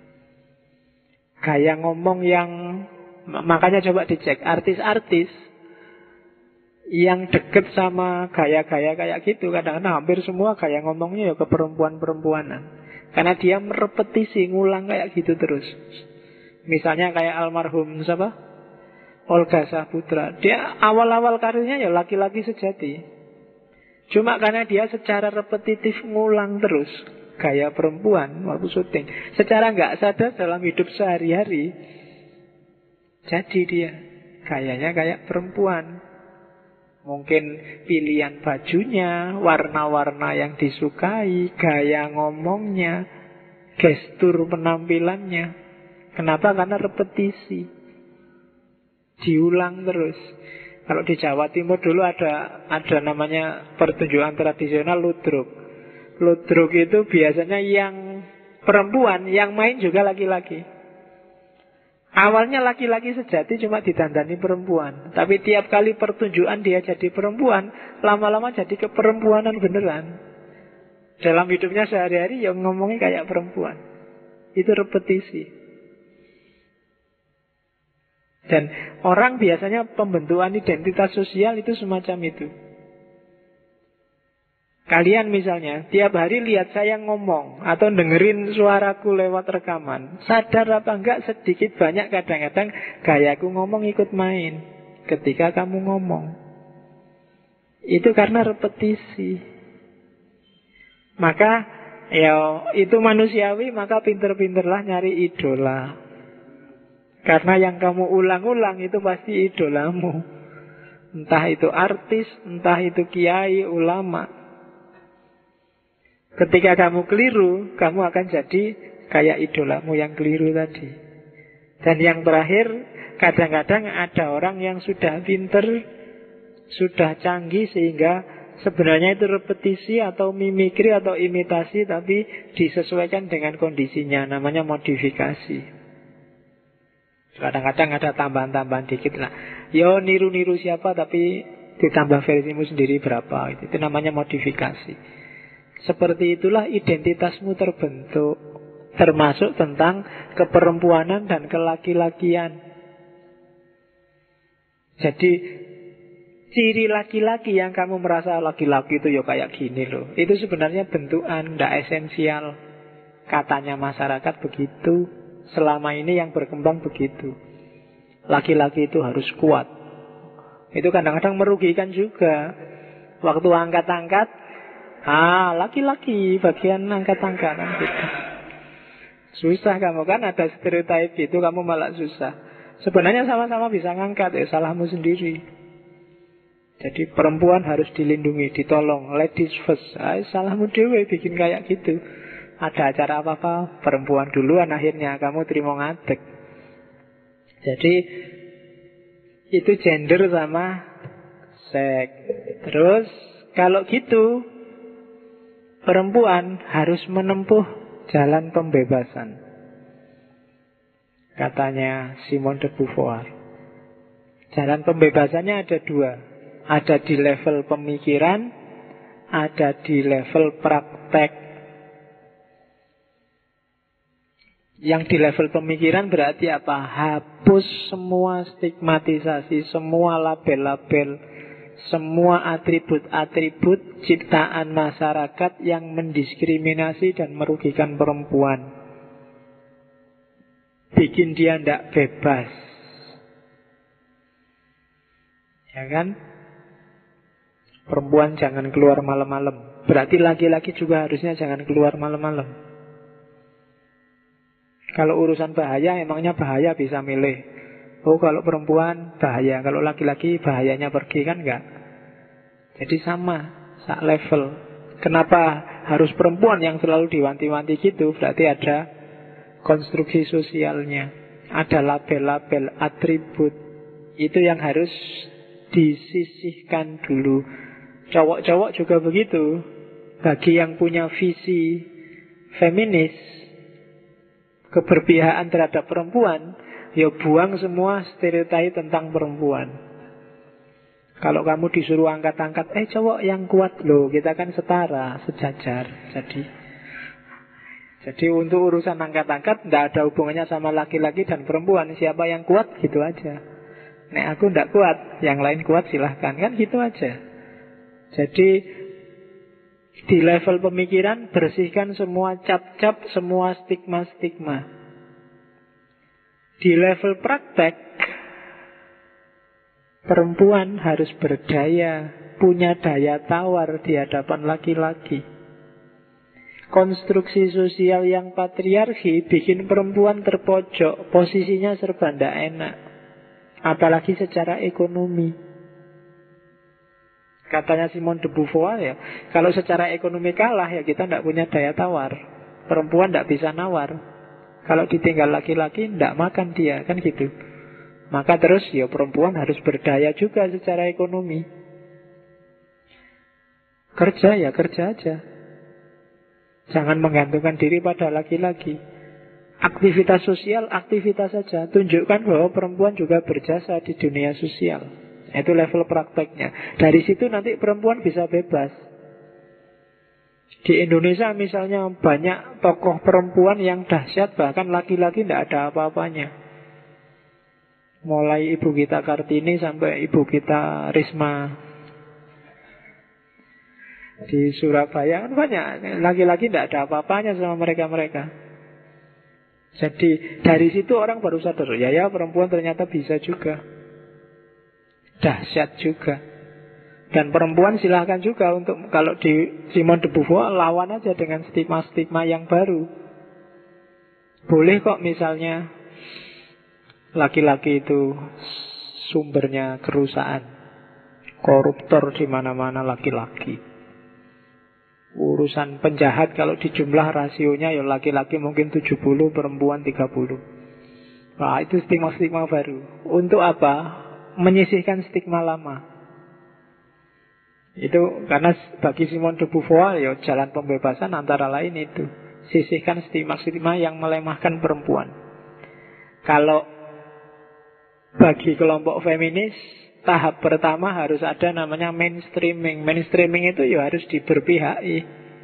Gaya ngomong yang, makanya coba dicek artis-artis yang deket sama gaya-gaya kayak gitu, kadang-kadang hampir semua gaya ngomongnya ya ke perempuan-perempuanan. Karena dia merepetisi, ngulang kayak gitu terus. Misalnya kayak almarhum siapa? Olga Saputra. Dia awal-awal karirnya ya laki-laki sejati. Cuma karena dia secara repetitif ngulang terus gaya perempuan waktu syuting, secara nggak sadar dalam hidup sehari-hari, jadi dia gayanya kayak perempuan. Mungkin pilihan bajunya, warna-warna yang disukai, gaya ngomongnya, gestur penampilannya. Kenapa? Karena repetisi, diulang terus. Kalau di Jawa Timur dulu ada namanya pertunjukan tradisional ludruk. Ludruk itu biasanya yang perempuan, yang main juga laki-laki. Awalnya laki-laki sejati cuma ditandani perempuan. Tapi tiap kali pertunjukan dia jadi perempuan, lama-lama jadi keperempuanan beneran. Dalam hidupnya sehari-hari yang ngomongnya kayak perempuan. Itu repetisi. Dan orang biasanya pembentukan identitas sosial itu semacam itu. Kalian misalnya tiap hari lihat saya ngomong atau dengerin suaraku lewat rekaman, sadar apa enggak sedikit banyak kadang-kadang gayaku ngomong ikut main ketika kamu ngomong. Itu karena repetisi. Maka ya itu manusiawi, maka pinter-pinterlah nyari idola. Karena yang kamu ulang-ulang itu pasti idolamu. Entah itu artis, entah itu kiai, ulama. Ketika kamu keliru, kamu akan jadi kayak idolamu yang keliru tadi. Dan yang terakhir, kadang-kadang ada orang yang sudah pinter, sudah canggih sehingga sebenarnya itu repetisi atau mimikri atau imitasi, tapi disesuaikan dengan kondisinya, namanya modifikasi. Kadang-kadang ada tambahan-tambahan dikit lah. Yo niru-niru siapa tapi ditambah versimu sendiri berapa. Itu namanya modifikasi. Seperti itulah identitasmu terbentuk. Termasuk tentang keperempuanan dan kelaki-lakian. Jadi ciri laki-laki yang kamu merasa laki-laki itu ya kayak gini loh, itu sebenarnya bentukan, tidak esensial. Katanya masyarakat begitu. Selama ini yang berkembang begitu. Laki-laki itu harus kuat. Itu kadang-kadang merugikan juga. Waktu angkat-angkat, laki-laki bagian angkat-angkatan gitu. Susah kamu kan, ada stereotip itu, kamu malah susah. Sebenarnya sama-sama bisa ngangkat, ya salahmu sendiri. Jadi perempuan harus dilindungi, ditolong, ladies first. Salahmu dewe bikin kayak gitu. Ada acara apa-apa, perempuan duluan, akhirnya kamu terima ngadeg. Jadi itu gender sama seks. Terus kalau gitu perempuan harus menempuh jalan pembebasan, katanya Simone de Beauvoir. Jalan pembebasannya ada dua. Ada di level pemikiran, ada di level praktek. Yang di level pemikiran berarti apa? Hapus semua stigmatisasi, semua label-label, semua atribut-atribut ciptaan masyarakat yang mendiskriminasi dan merugikan perempuan. Bikin dia tidak bebas. Ya kan? Perempuan jangan keluar malam-malam. Berarti laki-laki juga harusnya jangan keluar malam-malam. Kalau urusan bahaya, emangnya bahaya bisa milih. Oh, kalau perempuan bahaya, kalau laki-laki bahayanya pergi, kan enggak? Jadi sama, sak level. Kenapa harus perempuan yang selalu diwanti-wanti gitu? Berarti ada konstruksi sosialnya, ada label-label, atribut. Itu yang harus disisihkan dulu. Cowok-cowok juga begitu. Bagi yang punya visi feminis, keberpihakan terhadap perempuan, ya buang semua stereotip tentang perempuan. Kalau kamu disuruh angkat-angkat, cowok yang kuat loh, kita kan setara, sejajar. Jadi untuk urusan angkat-angkat tidak ada hubungannya sama laki-laki dan perempuan. Siapa yang kuat, gitu aja. Nek aku tidak kuat, yang lain kuat silahkan. Kan gitu aja. Jadi di level pemikiran bersihkan semua cap-cap, semua stigma-stigma. Di level praktek, perempuan harus berdaya, punya daya tawar di hadapan laki-laki. Konstruksi sosial yang patriarki bikin perempuan terpojok, posisinya serba tidak enak. Apalagi secara ekonomi. Katanya Simone de Beauvoir ya, kalau secara ekonomi kalah ya kita tidak punya daya tawar. Perempuan tidak bisa nawar. Kalau ditinggal laki-laki tidak makan dia, kan gitu. Maka terus ya perempuan harus berdaya juga secara ekonomi. Kerja ya kerja aja. Jangan menggantungkan diri pada laki-laki. Aktivitas sosial, aktivitas saja. Tunjukkan bahwa perempuan juga berjasa di dunia sosial. Itu level prakteknya. Dari situ nanti perempuan bisa bebas. Di Indonesia misalnya banyak tokoh perempuan yang dahsyat, bahkan laki-laki tidak ada apa-apanya. Mulai Ibu kita Kartini sampai Ibu kita Risma di Surabaya, kan banyak laki-laki tidak ada apa-apanya sama mereka-mereka. Jadi dari situ orang baru sadar, ya perempuan ternyata bisa juga, dahsyat juga. Dan perempuan silahkan juga untuk, kalau di Simone de Beauvoir, lawan aja dengan stigma-stigma yang baru. Boleh kok misalnya laki-laki itu sumbernya kerusakan, koruptor di mana-mana laki-laki. Urusan penjahat kalau dijumlah rasionya ya laki-laki mungkin 70, perempuan 30. Nah, itu stigma-stigma baru. Untuk apa? Menyisihkan stigma lama. Itu karena bagi Simone de Beauvoir ya jalan pembebasan antara lain itu. Sisihkan stigma-stigma yang melemahkan perempuan. Kalau bagi kelompok feminis, tahap pertama harus ada namanya mainstreaming. Mainstreaming itu ya harus diberpihaki.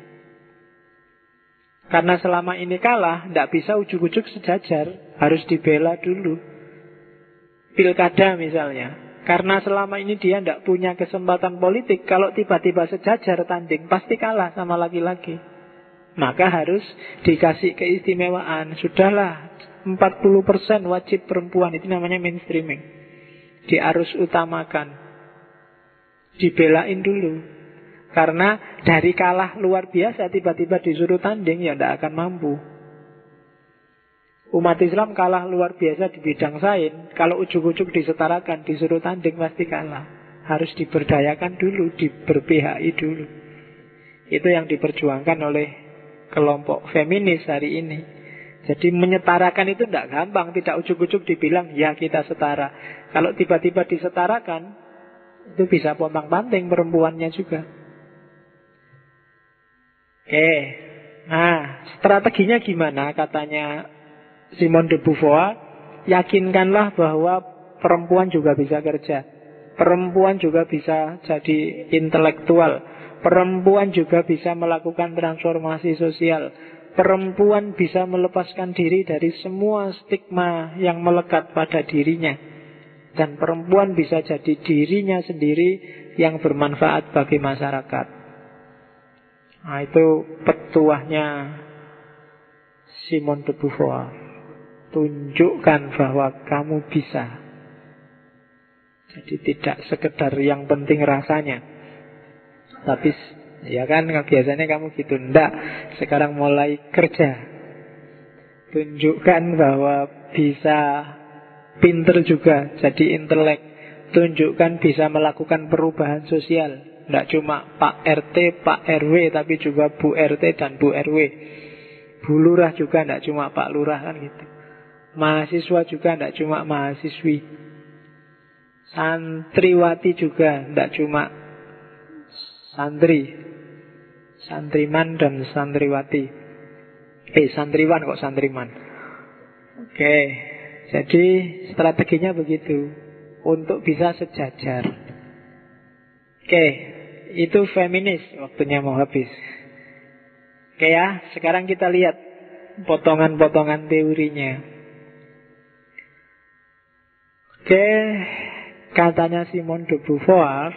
Karena selama ini kalah, tidak bisa ujuk-ujuk sejajar, harus dibela dulu. Pilkada misalnya, karena selama ini dia tidak punya kesempatan politik, kalau tiba-tiba sejajar tanding, pasti kalah sama laki-laki. Maka harus dikasih keistimewaan. Sudahlah, 40% wajib perempuan, itu namanya mainstreaming. Diarus utamakan, dibelain dulu. Karena dari kalah luar biasa tiba-tiba disuruh tanding, ya tidak akan mampu. Umat Islam kalah luar biasa di bidang sains, kalau ujuk-ujuk disetarakan, disuruh tanding pasti kalah. Harus diberdayakan dulu, diberpihaki dulu. Itu yang diperjuangkan oleh kelompok feminis hari ini. Jadi menyetarakan itu tidak gampang, tidak ujuk-ujuk dibilang ya kita setara. Kalau tiba-tiba disetarakan, itu bisa pontang-panting perempuannya juga. Oke, nah strateginya gimana? Katanya Simone de Beauvoir, yakinkanlah bahwa perempuan juga bisa kerja, perempuan juga bisa jadi intelektual, Perempuan juga bisa melakukan transformasi sosial. Perempuan bisa melepaskan diri dari semua stigma yang melekat pada dirinya. Dan perempuan bisa jadi dirinya sendiri yang bermanfaat bagi masyarakat. Nah, itu petuahnya Simone de Beauvoir. Tunjukkan bahwa kamu bisa. Jadi tidak sekedar yang penting rasanya, tapi ya kan biasanya kamu gitu. Ndak, sekarang mulai kerja. Tunjukkan bahwa bisa pinter juga, jadi intelek. Tunjukkan bisa melakukan perubahan sosial. Ndak cuma Pak RT, Pak RW, tapi juga Bu RT dan Bu RW. Bu Lurah juga, ndak cuma Pak Lurah kan gitu. Mahasiswa juga, ndak cuma mahasiswi. Santriwati juga, ndak cuma santri, santriman dan santriwati. Santriwan kok santriman. Oke, jadi strateginya begitu untuk bisa sejajar. Oke, itu feminis. Waktunya mau habis. Oke ya, sekarang kita lihat potongan-potongan teorinya. Oke, katanya Simone de Beauvoir,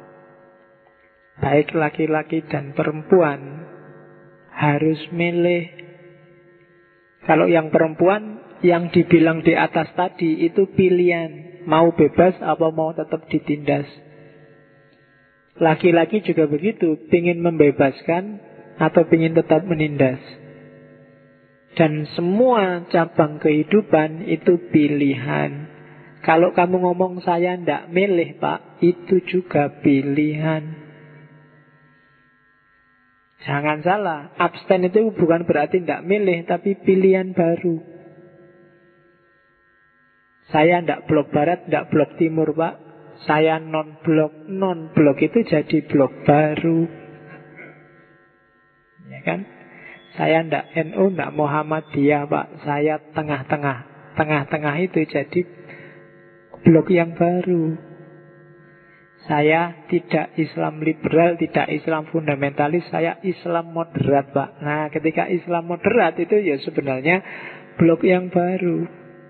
baik laki-laki dan perempuan harus milih. Kalau yang perempuan, yang dibilang di atas tadi itu pilihan. Mau bebas apa mau tetap ditindas. Laki-laki juga begitu, pingin membebaskan atau pingin tetap menindas. Dan semua cabang kehidupan itu pilihan. Kalau kamu ngomong saya ndak milih Pak, itu juga pilihan. Jangan salah, abstain itu bukan berarti ndak milih, tapi pilihan baru. Saya ndak blok barat, ndak blok timur Pak. Saya non-blok. Non-blok itu jadi blok baru. Ya kan? Saya ndak NU, ndak Muhammadiyah Pak. Saya tengah-tengah. Tengah-tengah itu jadi blok yang baru. Saya tidak Islam liberal, tidak Islam fundamentalis, saya Islam moderat Pak. Nah, ketika Islam moderat itu ya sebenarnya blok yang baru.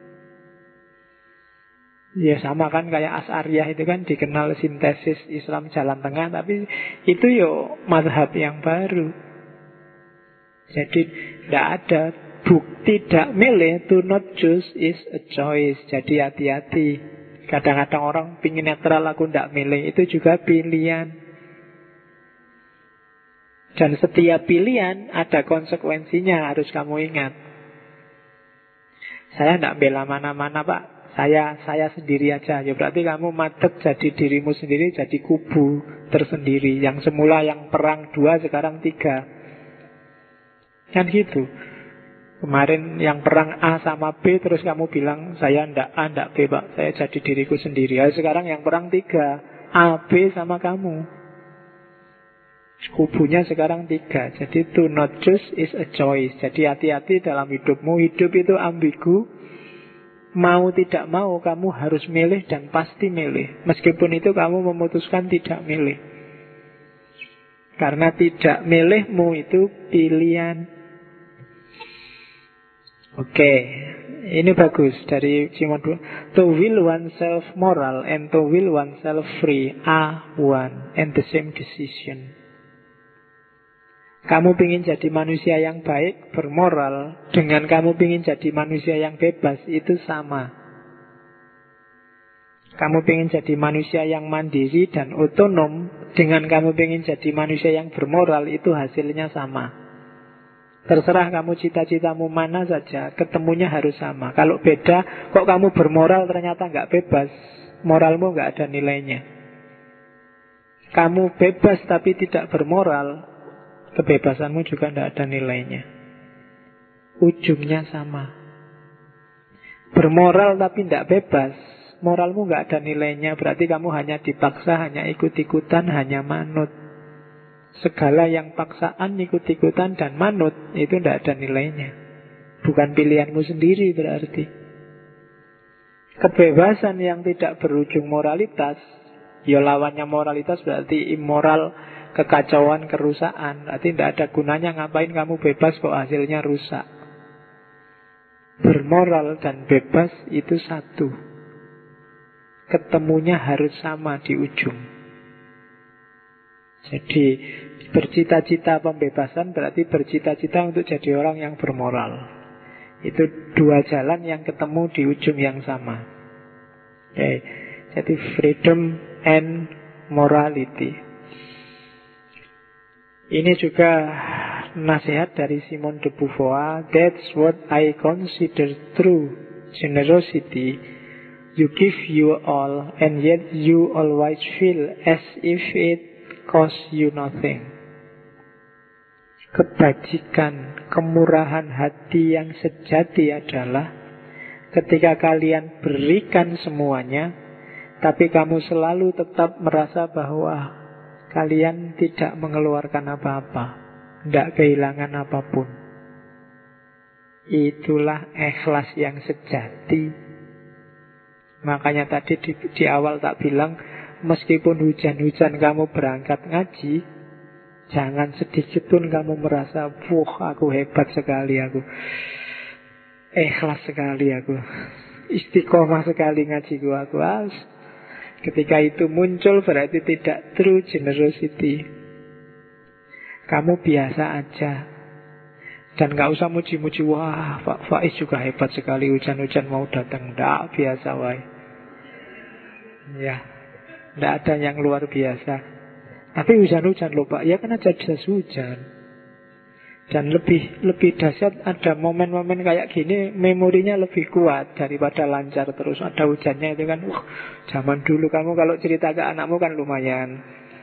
Ya sama kan kayak Asy'ariyah itu kan dikenal sintesis Islam jalan tengah, tapi itu yo mazhab yang baru. Jadi tidak ada bukti tidak milih, to not choose is a choice. Jadi hati-hati. Kadang-kadang orang pingin netral, aku tidak milih, itu juga pilihan. Dan setiap pilihan ada konsekuensinya, harus kamu ingat. Saya tidak bela mana-mana Pak, saya sendiri aja. Ya berarti kamu madep jadi dirimu sendiri, jadi kubu tersendiri. Yang semula yang perang 2, sekarang 3. Kan gitu. Kemarin yang perang A sama B, terus kamu bilang saya ndak A, ndak B Pak, saya jadi diriku sendiri. Ya, sekarang yang perang 3, A, B sama kamu. Kubunya sekarang 3. Jadi to not choose is a choice. Jadi hati-hati dalam hidupmu. Hidup itu ambigu. Mau tidak mau kamu harus milih dan pasti milih. Meskipun itu kamu memutuskan tidak milih. Karena tidak milihmu itu pilihan. Oke, ini bagus dari Simone de Beauvoir. To will oneself moral and to will oneself free are one and the same decision. Kamu ingin jadi manusia yang baik, bermoral, dengan kamu ingin jadi manusia yang bebas, itu sama. Kamu ingin jadi manusia yang mandiri dan otonom, dengan kamu ingin jadi manusia yang bermoral, itu hasilnya sama. Terserah kamu cita-citamu mana saja, ketemunya harus sama. Kalau beda, kok kamu bermoral ternyata nggak bebas, moralmu nggak ada nilainya. Kamu bebas tapi tidak bermoral, kebebasanmu juga nggak ada nilainya. Ujungnya sama. Bermoral tapi tidak bebas, moralmu nggak ada nilainya. Berarti kamu hanya dipaksa, hanya ikut-ikutan, hanya manut. Segala yang paksaan, ikut-ikutan dan manut, itu tidak ada nilainya. Bukan pilihanmu sendiri berarti. Kebebasan yang tidak berujung moralitas, ya lawannya moralitas berarti immoral, kekacauan, kerusakan. Berarti tidak ada gunanya ngapain kamu bebas kok hasilnya rusak. Bermoral dan bebas itu satu. Ketemunya harus sama di ujung. Jadi bercita-cita pembebasan berarti bercita-cita untuk jadi orang yang bermoral. Itu dua jalan yang ketemu di ujung yang sama. Oke. Jadi freedom and morality. Ini juga nasihat dari Simone de Beauvoir. That's what I consider true generosity. You give you all, and yet you always feel as if it costs you nothing. Kebajikan, kemurahan hati yang sejati adalah ketika kalian berikan semuanya, tapi kamu selalu tetap merasa bahwa kalian tidak mengeluarkan apa-apa, tidak kehilangan apapun. Itulah ikhlas yang sejati. Makanya tadi di awal tak bilang, meskipun hujan-hujan kamu berangkat ngaji, jangan sedikit pun kamu merasa, wah aku hebat sekali, aku ikhlas sekali, aku istiqomah sekali ngaji aku. Ketika itu muncul berarti tidak true generosity. Kamu biasa aja. Dan gak usah muji-muji, wah Pak Faiz juga hebat sekali, hujan-hujan mau datang. Nggak, biasa wae. Ya, tidak ada yang luar biasa. Tapi hujan-hujan loh Pak, ya kan aja jas hujan. Dan lebih dahsyat ada momen-momen kayak gini, memorinya lebih kuat daripada lancar terus. Ada hujannya itu kan, zaman dulu kamu kalau cerita ke anakmu kan lumayan.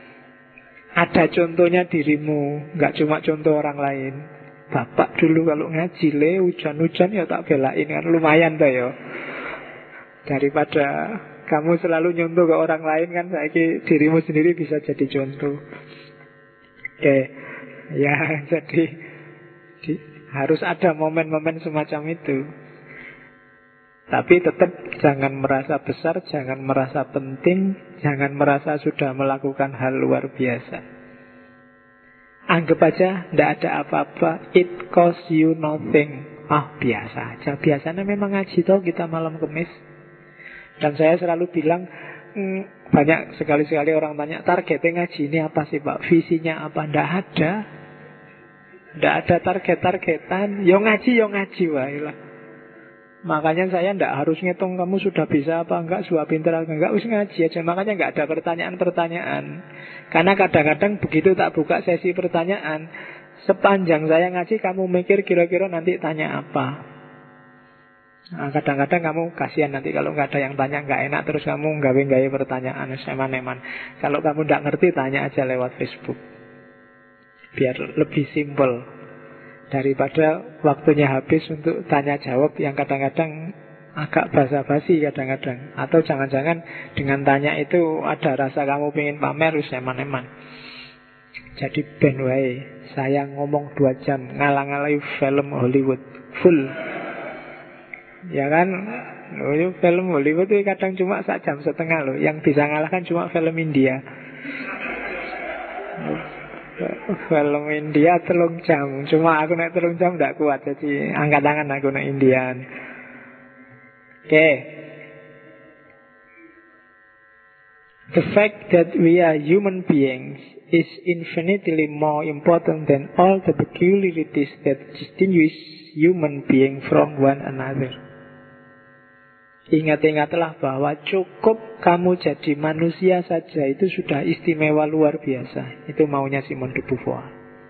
Ada contohnya dirimu, nggak cuma contoh orang lain. Bapak dulu kalau ngaji hujan-hujan ya tak belain kan, lumayan dah ya. Daripada kamu selalu nyontoh ke orang lain kan, saiki dirimu sendiri bisa jadi contoh. Oke, ya jadi harus ada momen-momen semacam itu. Tapi tetap jangan merasa besar, jangan merasa penting, jangan merasa sudah melakukan hal luar biasa. Anggap aja tidak ada apa-apa. It costs you nothing. Biasa aja. Biasanya memang ngaji toh kita malam Kamis. Dan saya selalu bilang, banyak sekali-sekali orang tanya, targetnya ngaji ini apa sih Pak? Visinya apa? Tidak ada. Tidak ada target-targetan. Yo ngaji wae lah. Makanya saya tidak harus ngitung kamu sudah bisa apa enggak, sudah pintar apa enggak, usah ngaji aja. Makanya enggak ada pertanyaan-pertanyaan. Karena kadang-kadang begitu tak buka sesi pertanyaan, sepanjang saya ngaji kamu mikir kira-kira nanti tanya apa. Kadang-kadang kamu kasihan nanti kalau nggak ada yang tanya, nggak enak, terus kamu gawe-gawe pertanyaan seman-eman. Kalau kamu nggak ngerti, tanya aja lewat Facebook, biar lebih simpel daripada waktunya habis untuk tanya jawab yang kadang-kadang agak basa-basi kadang-kadang. Atau jangan-jangan dengan tanya itu ada rasa kamu pengen pamer, seman-eman. Jadi ben wae saya ngomong 2 jam ngalang-alangi film Hollywood full. Ya kan, film Hollywood itu kadang cuma 1,5 jam loh. Yang bisa ngalahkan cuma film India. Film India 3 jam. Cuma aku naik 3 jam tidak kuat. Jadi angkat tangan aku naik Indian. Oke. The fact that we are human beings is infinitely more important than all the peculiarities that distinguish human being from one another. Ingat-ingatlah bahwa cukup kamu jadi manusia saja itu sudah istimewa luar biasa. Itu maunya Simone de Beauvoir.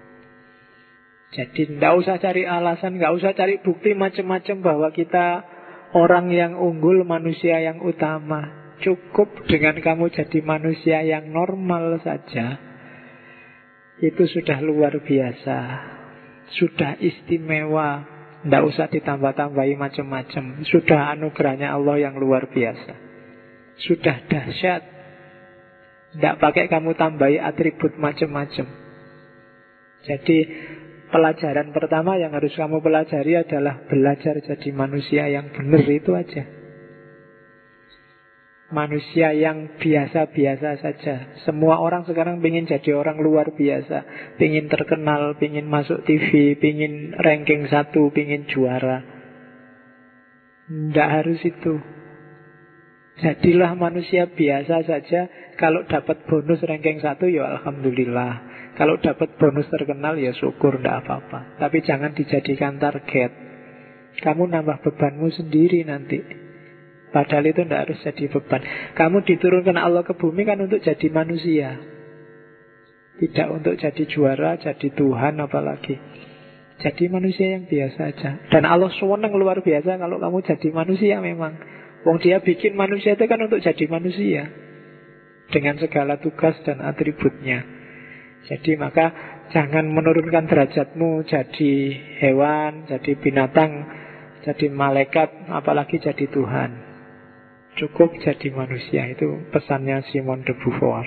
Jadi tidak usah cari alasan, tidak usah cari bukti macam-macam bahwa kita orang yang unggul, manusia yang utama. Cukup dengan kamu jadi manusia yang normal saja, itu sudah luar biasa, sudah istimewa. Tidak usah ditambah-tambahi macam-macam. Sudah anugerahnya Allah yang luar biasa. Sudah dahsyat. Tidak pakai kamu tambahi atribut macam-macam. Jadi pelajaran pertama yang harus kamu pelajari adalah belajar jadi manusia yang benar, itu aja. Manusia yang biasa-biasa saja. Semua orang sekarang pengen jadi orang luar biasa, pengen terkenal, pengen masuk TV, pengen ranking 1, pengen juara. Tidak harus itu. Jadilah manusia biasa saja. Kalau dapat bonus ranking 1, ya alhamdulillah. Kalau dapat bonus terkenal, ya syukur, tidak apa-apa. Tapi jangan dijadikan target. Kamu nambah bebanmu sendiri nanti. Padahal itu tidak harus jadi beban. Kamu diturunkan Allah ke bumi kan untuk jadi manusia, tidak untuk jadi juara, jadi Tuhan apalagi. Jadi manusia yang biasa aja. Dan Allah senang luar biasa kalau kamu jadi manusia memang. Wong Dia bikin manusia itu kan untuk jadi manusia, dengan segala tugas dan atributnya. Jadi maka jangan menurunkan derajatmu jadi hewan, jadi binatang, jadi malaikat, apalagi jadi Tuhan. Cukup jadi manusia. Itu pesannya Simone de Beauvoir.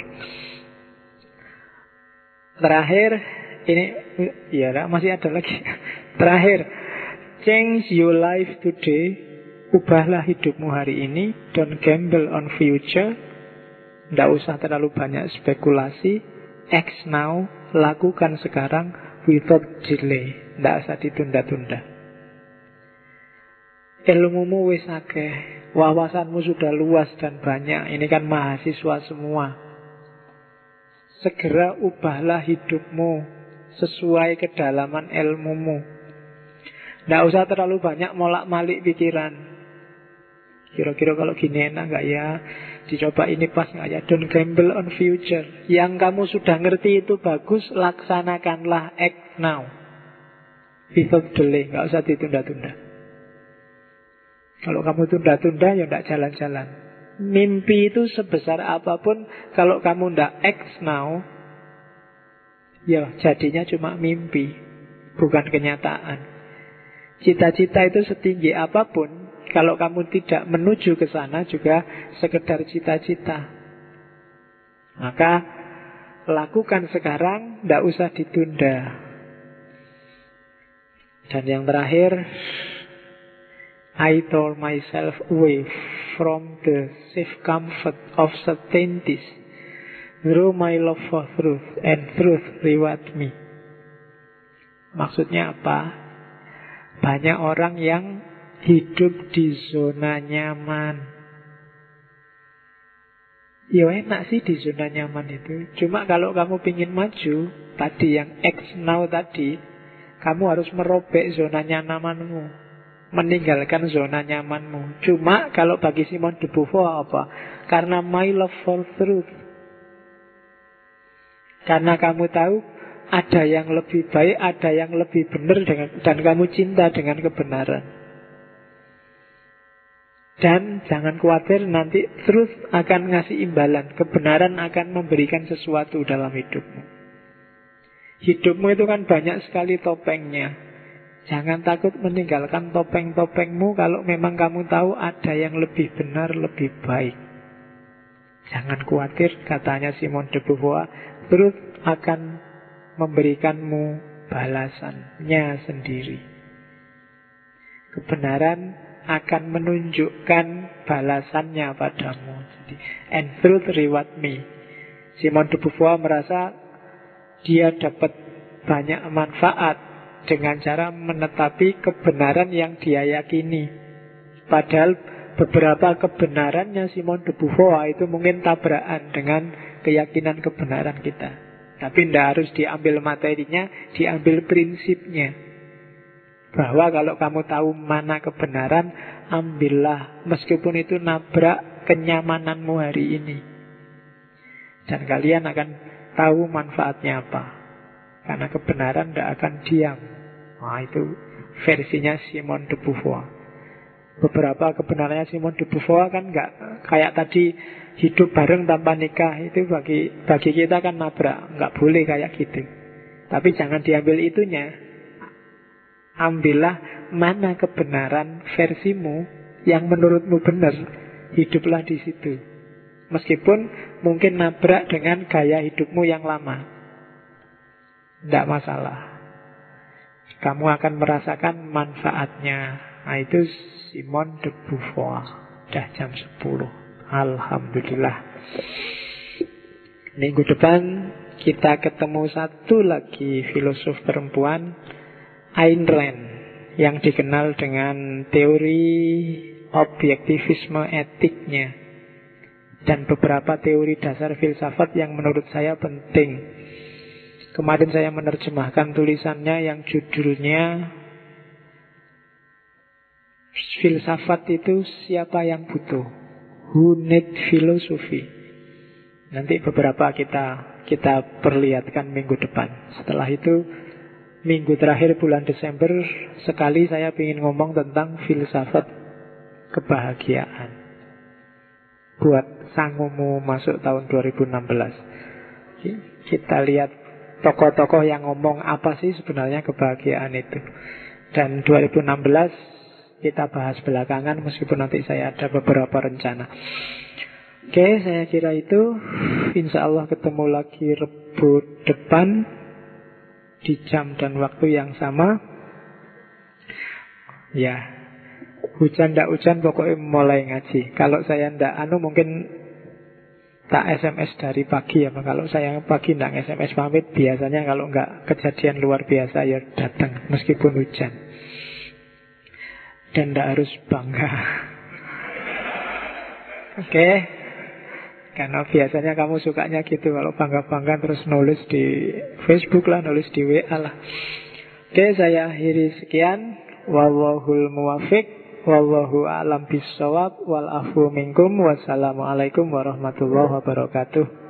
Terakhir, ini ya masih ada lagi. Terakhir, change your life today. Ubahlah hidupmu hari ini. Don't gamble on future. Tidak usah terlalu banyak spekulasi. Act now. Lakukan sekarang without delay. Tidak usah ditunda-tunda. Ilmumu wis akeh, wawasanmu sudah luas dan banyak. Ini kan mahasiswa semua. Segera ubahlah hidupmu sesuai kedalaman ilmumu. Tidak usah terlalu banyak molak-malik pikiran. Kira-kira kalau gini enak gak ya? Dicoba ini pas gak ya? Don't gamble on future. Yang kamu sudah ngerti itu bagus, laksanakanlah. Act now without delay. Gak usah ditunda-tunda. Kalau kamu tunda-tunda, ya tidak jalan-jalan. Mimpi itu sebesar apapun, kalau kamu tidak act now, ya jadinya cuma mimpi, bukan kenyataan. Cita-cita itu setinggi apapun, kalau kamu tidak menuju ke sana juga sekedar cita-cita. Maka lakukan sekarang, tidak usah ditunda. Dan yang terakhir, I tore myself away from the safe comfort of certainties through my love for truth, and truth reward me. Maksudnya apa? Banyak orang yang hidup di zona nyaman. Ya enak sih di zona nyaman itu. Cuma kalau kamu ingin maju, tadi yang act now tadi, kamu harus merobek zona nyamanmu, meninggalkan zona nyamanmu. Cuma kalau bagi Simone de Beauvoir apa? Karena my love for truth. Karena kamu tahu ada yang lebih baik, ada yang lebih benar, dan kamu cinta dengan kebenaran. Dan jangan khawatir, nanti truth akan ngasih imbalan. Kebenaran akan memberikan sesuatu dalam hidupmu. Hidupmu itu kan banyak sekali topengnya. Jangan takut meninggalkan topeng-topengmu kalau memang kamu tahu ada yang lebih benar, lebih baik. Jangan khawatir, katanya Simone de Beauvoir, truth akan memberikanmu balasannya sendiri. Kebenaran akan menunjukkan balasannya padamu. Jadi, and truth reward me. Simone de Beauvoir merasa dia dapat banyak manfaat dengan cara menetapi kebenaran yang dia yakini. Padahal beberapa kebenarannya Simone de Beauvoir itu mungkin tabrakan dengan keyakinan kebenaran kita. Tapi tidak harus diambil materinya, diambil prinsipnya. Bahwa kalau kamu tahu mana kebenaran, ambillah, meskipun itu nabrak kenyamananmu hari ini. Dan kalian akan tahu manfaatnya apa. Karena kebenaran tidak akan diam. Nah, itu versinya Simone de Beauvoir. Beberapa kebenarannya Simone de Beauvoir kan nggak kayak tadi hidup bareng tanpa nikah. Itu bagi kita kan nabrak, nggak boleh kayak gitu. Tapi jangan diambil itunya. Ambillah mana kebenaran versimu yang menurutmu benar. Hiduplah di situ. Meskipun mungkin nabrak dengan gaya hidupmu yang lama, tidak masalah. Kamu akan merasakan manfaatnya. Nah, itu Simone de Beauvoir. Udah jam 10. Alhamdulillah. Minggu depan kita ketemu satu lagi filosof perempuan, Ayn Rand, yang dikenal dengan teori objektivisme etiknya dan beberapa teori dasar filsafat yang menurut saya penting. Kemarin saya menerjemahkan tulisannya yang judulnya Filsafat itu siapa yang butuh? Who need philosophy? Nanti beberapa kita perlihatkan minggu depan. Setelah itu minggu terakhir bulan Desember sekali saya ingin ngomong tentang filsafat kebahagiaan. Buat sangumu masuk tahun 2016. Kita lihat tokoh-tokoh yang ngomong apa sih sebenarnya kebahagiaan itu. Dan 2016 kita bahas belakangan meskipun nanti saya ada beberapa rencana. Oke, saya kira itu. Insya Allah ketemu lagi Rebu depan di jam dan waktu yang sama. Ya, hujan ndak hujan pokoknya mulai ngaji. Kalau saya ndak mungkin tak SMS dari pagi ya. Kalau saya pagi ndak SMS pamit, biasanya kalau nggak kejadian luar biasa ya datang meskipun hujan. Dan tidak harus bangga. Oke. Karena biasanya kamu sukanya gitu. Kalau bangga-bangga terus nulis di Facebook lah, nulis di WA lah. Oke, saya akhiri sekian. Wallahul muwafiq, wallahu a'lam bissawab, wal afu minkum. Wassalamualaikum warahmatullahi wabarakatuh.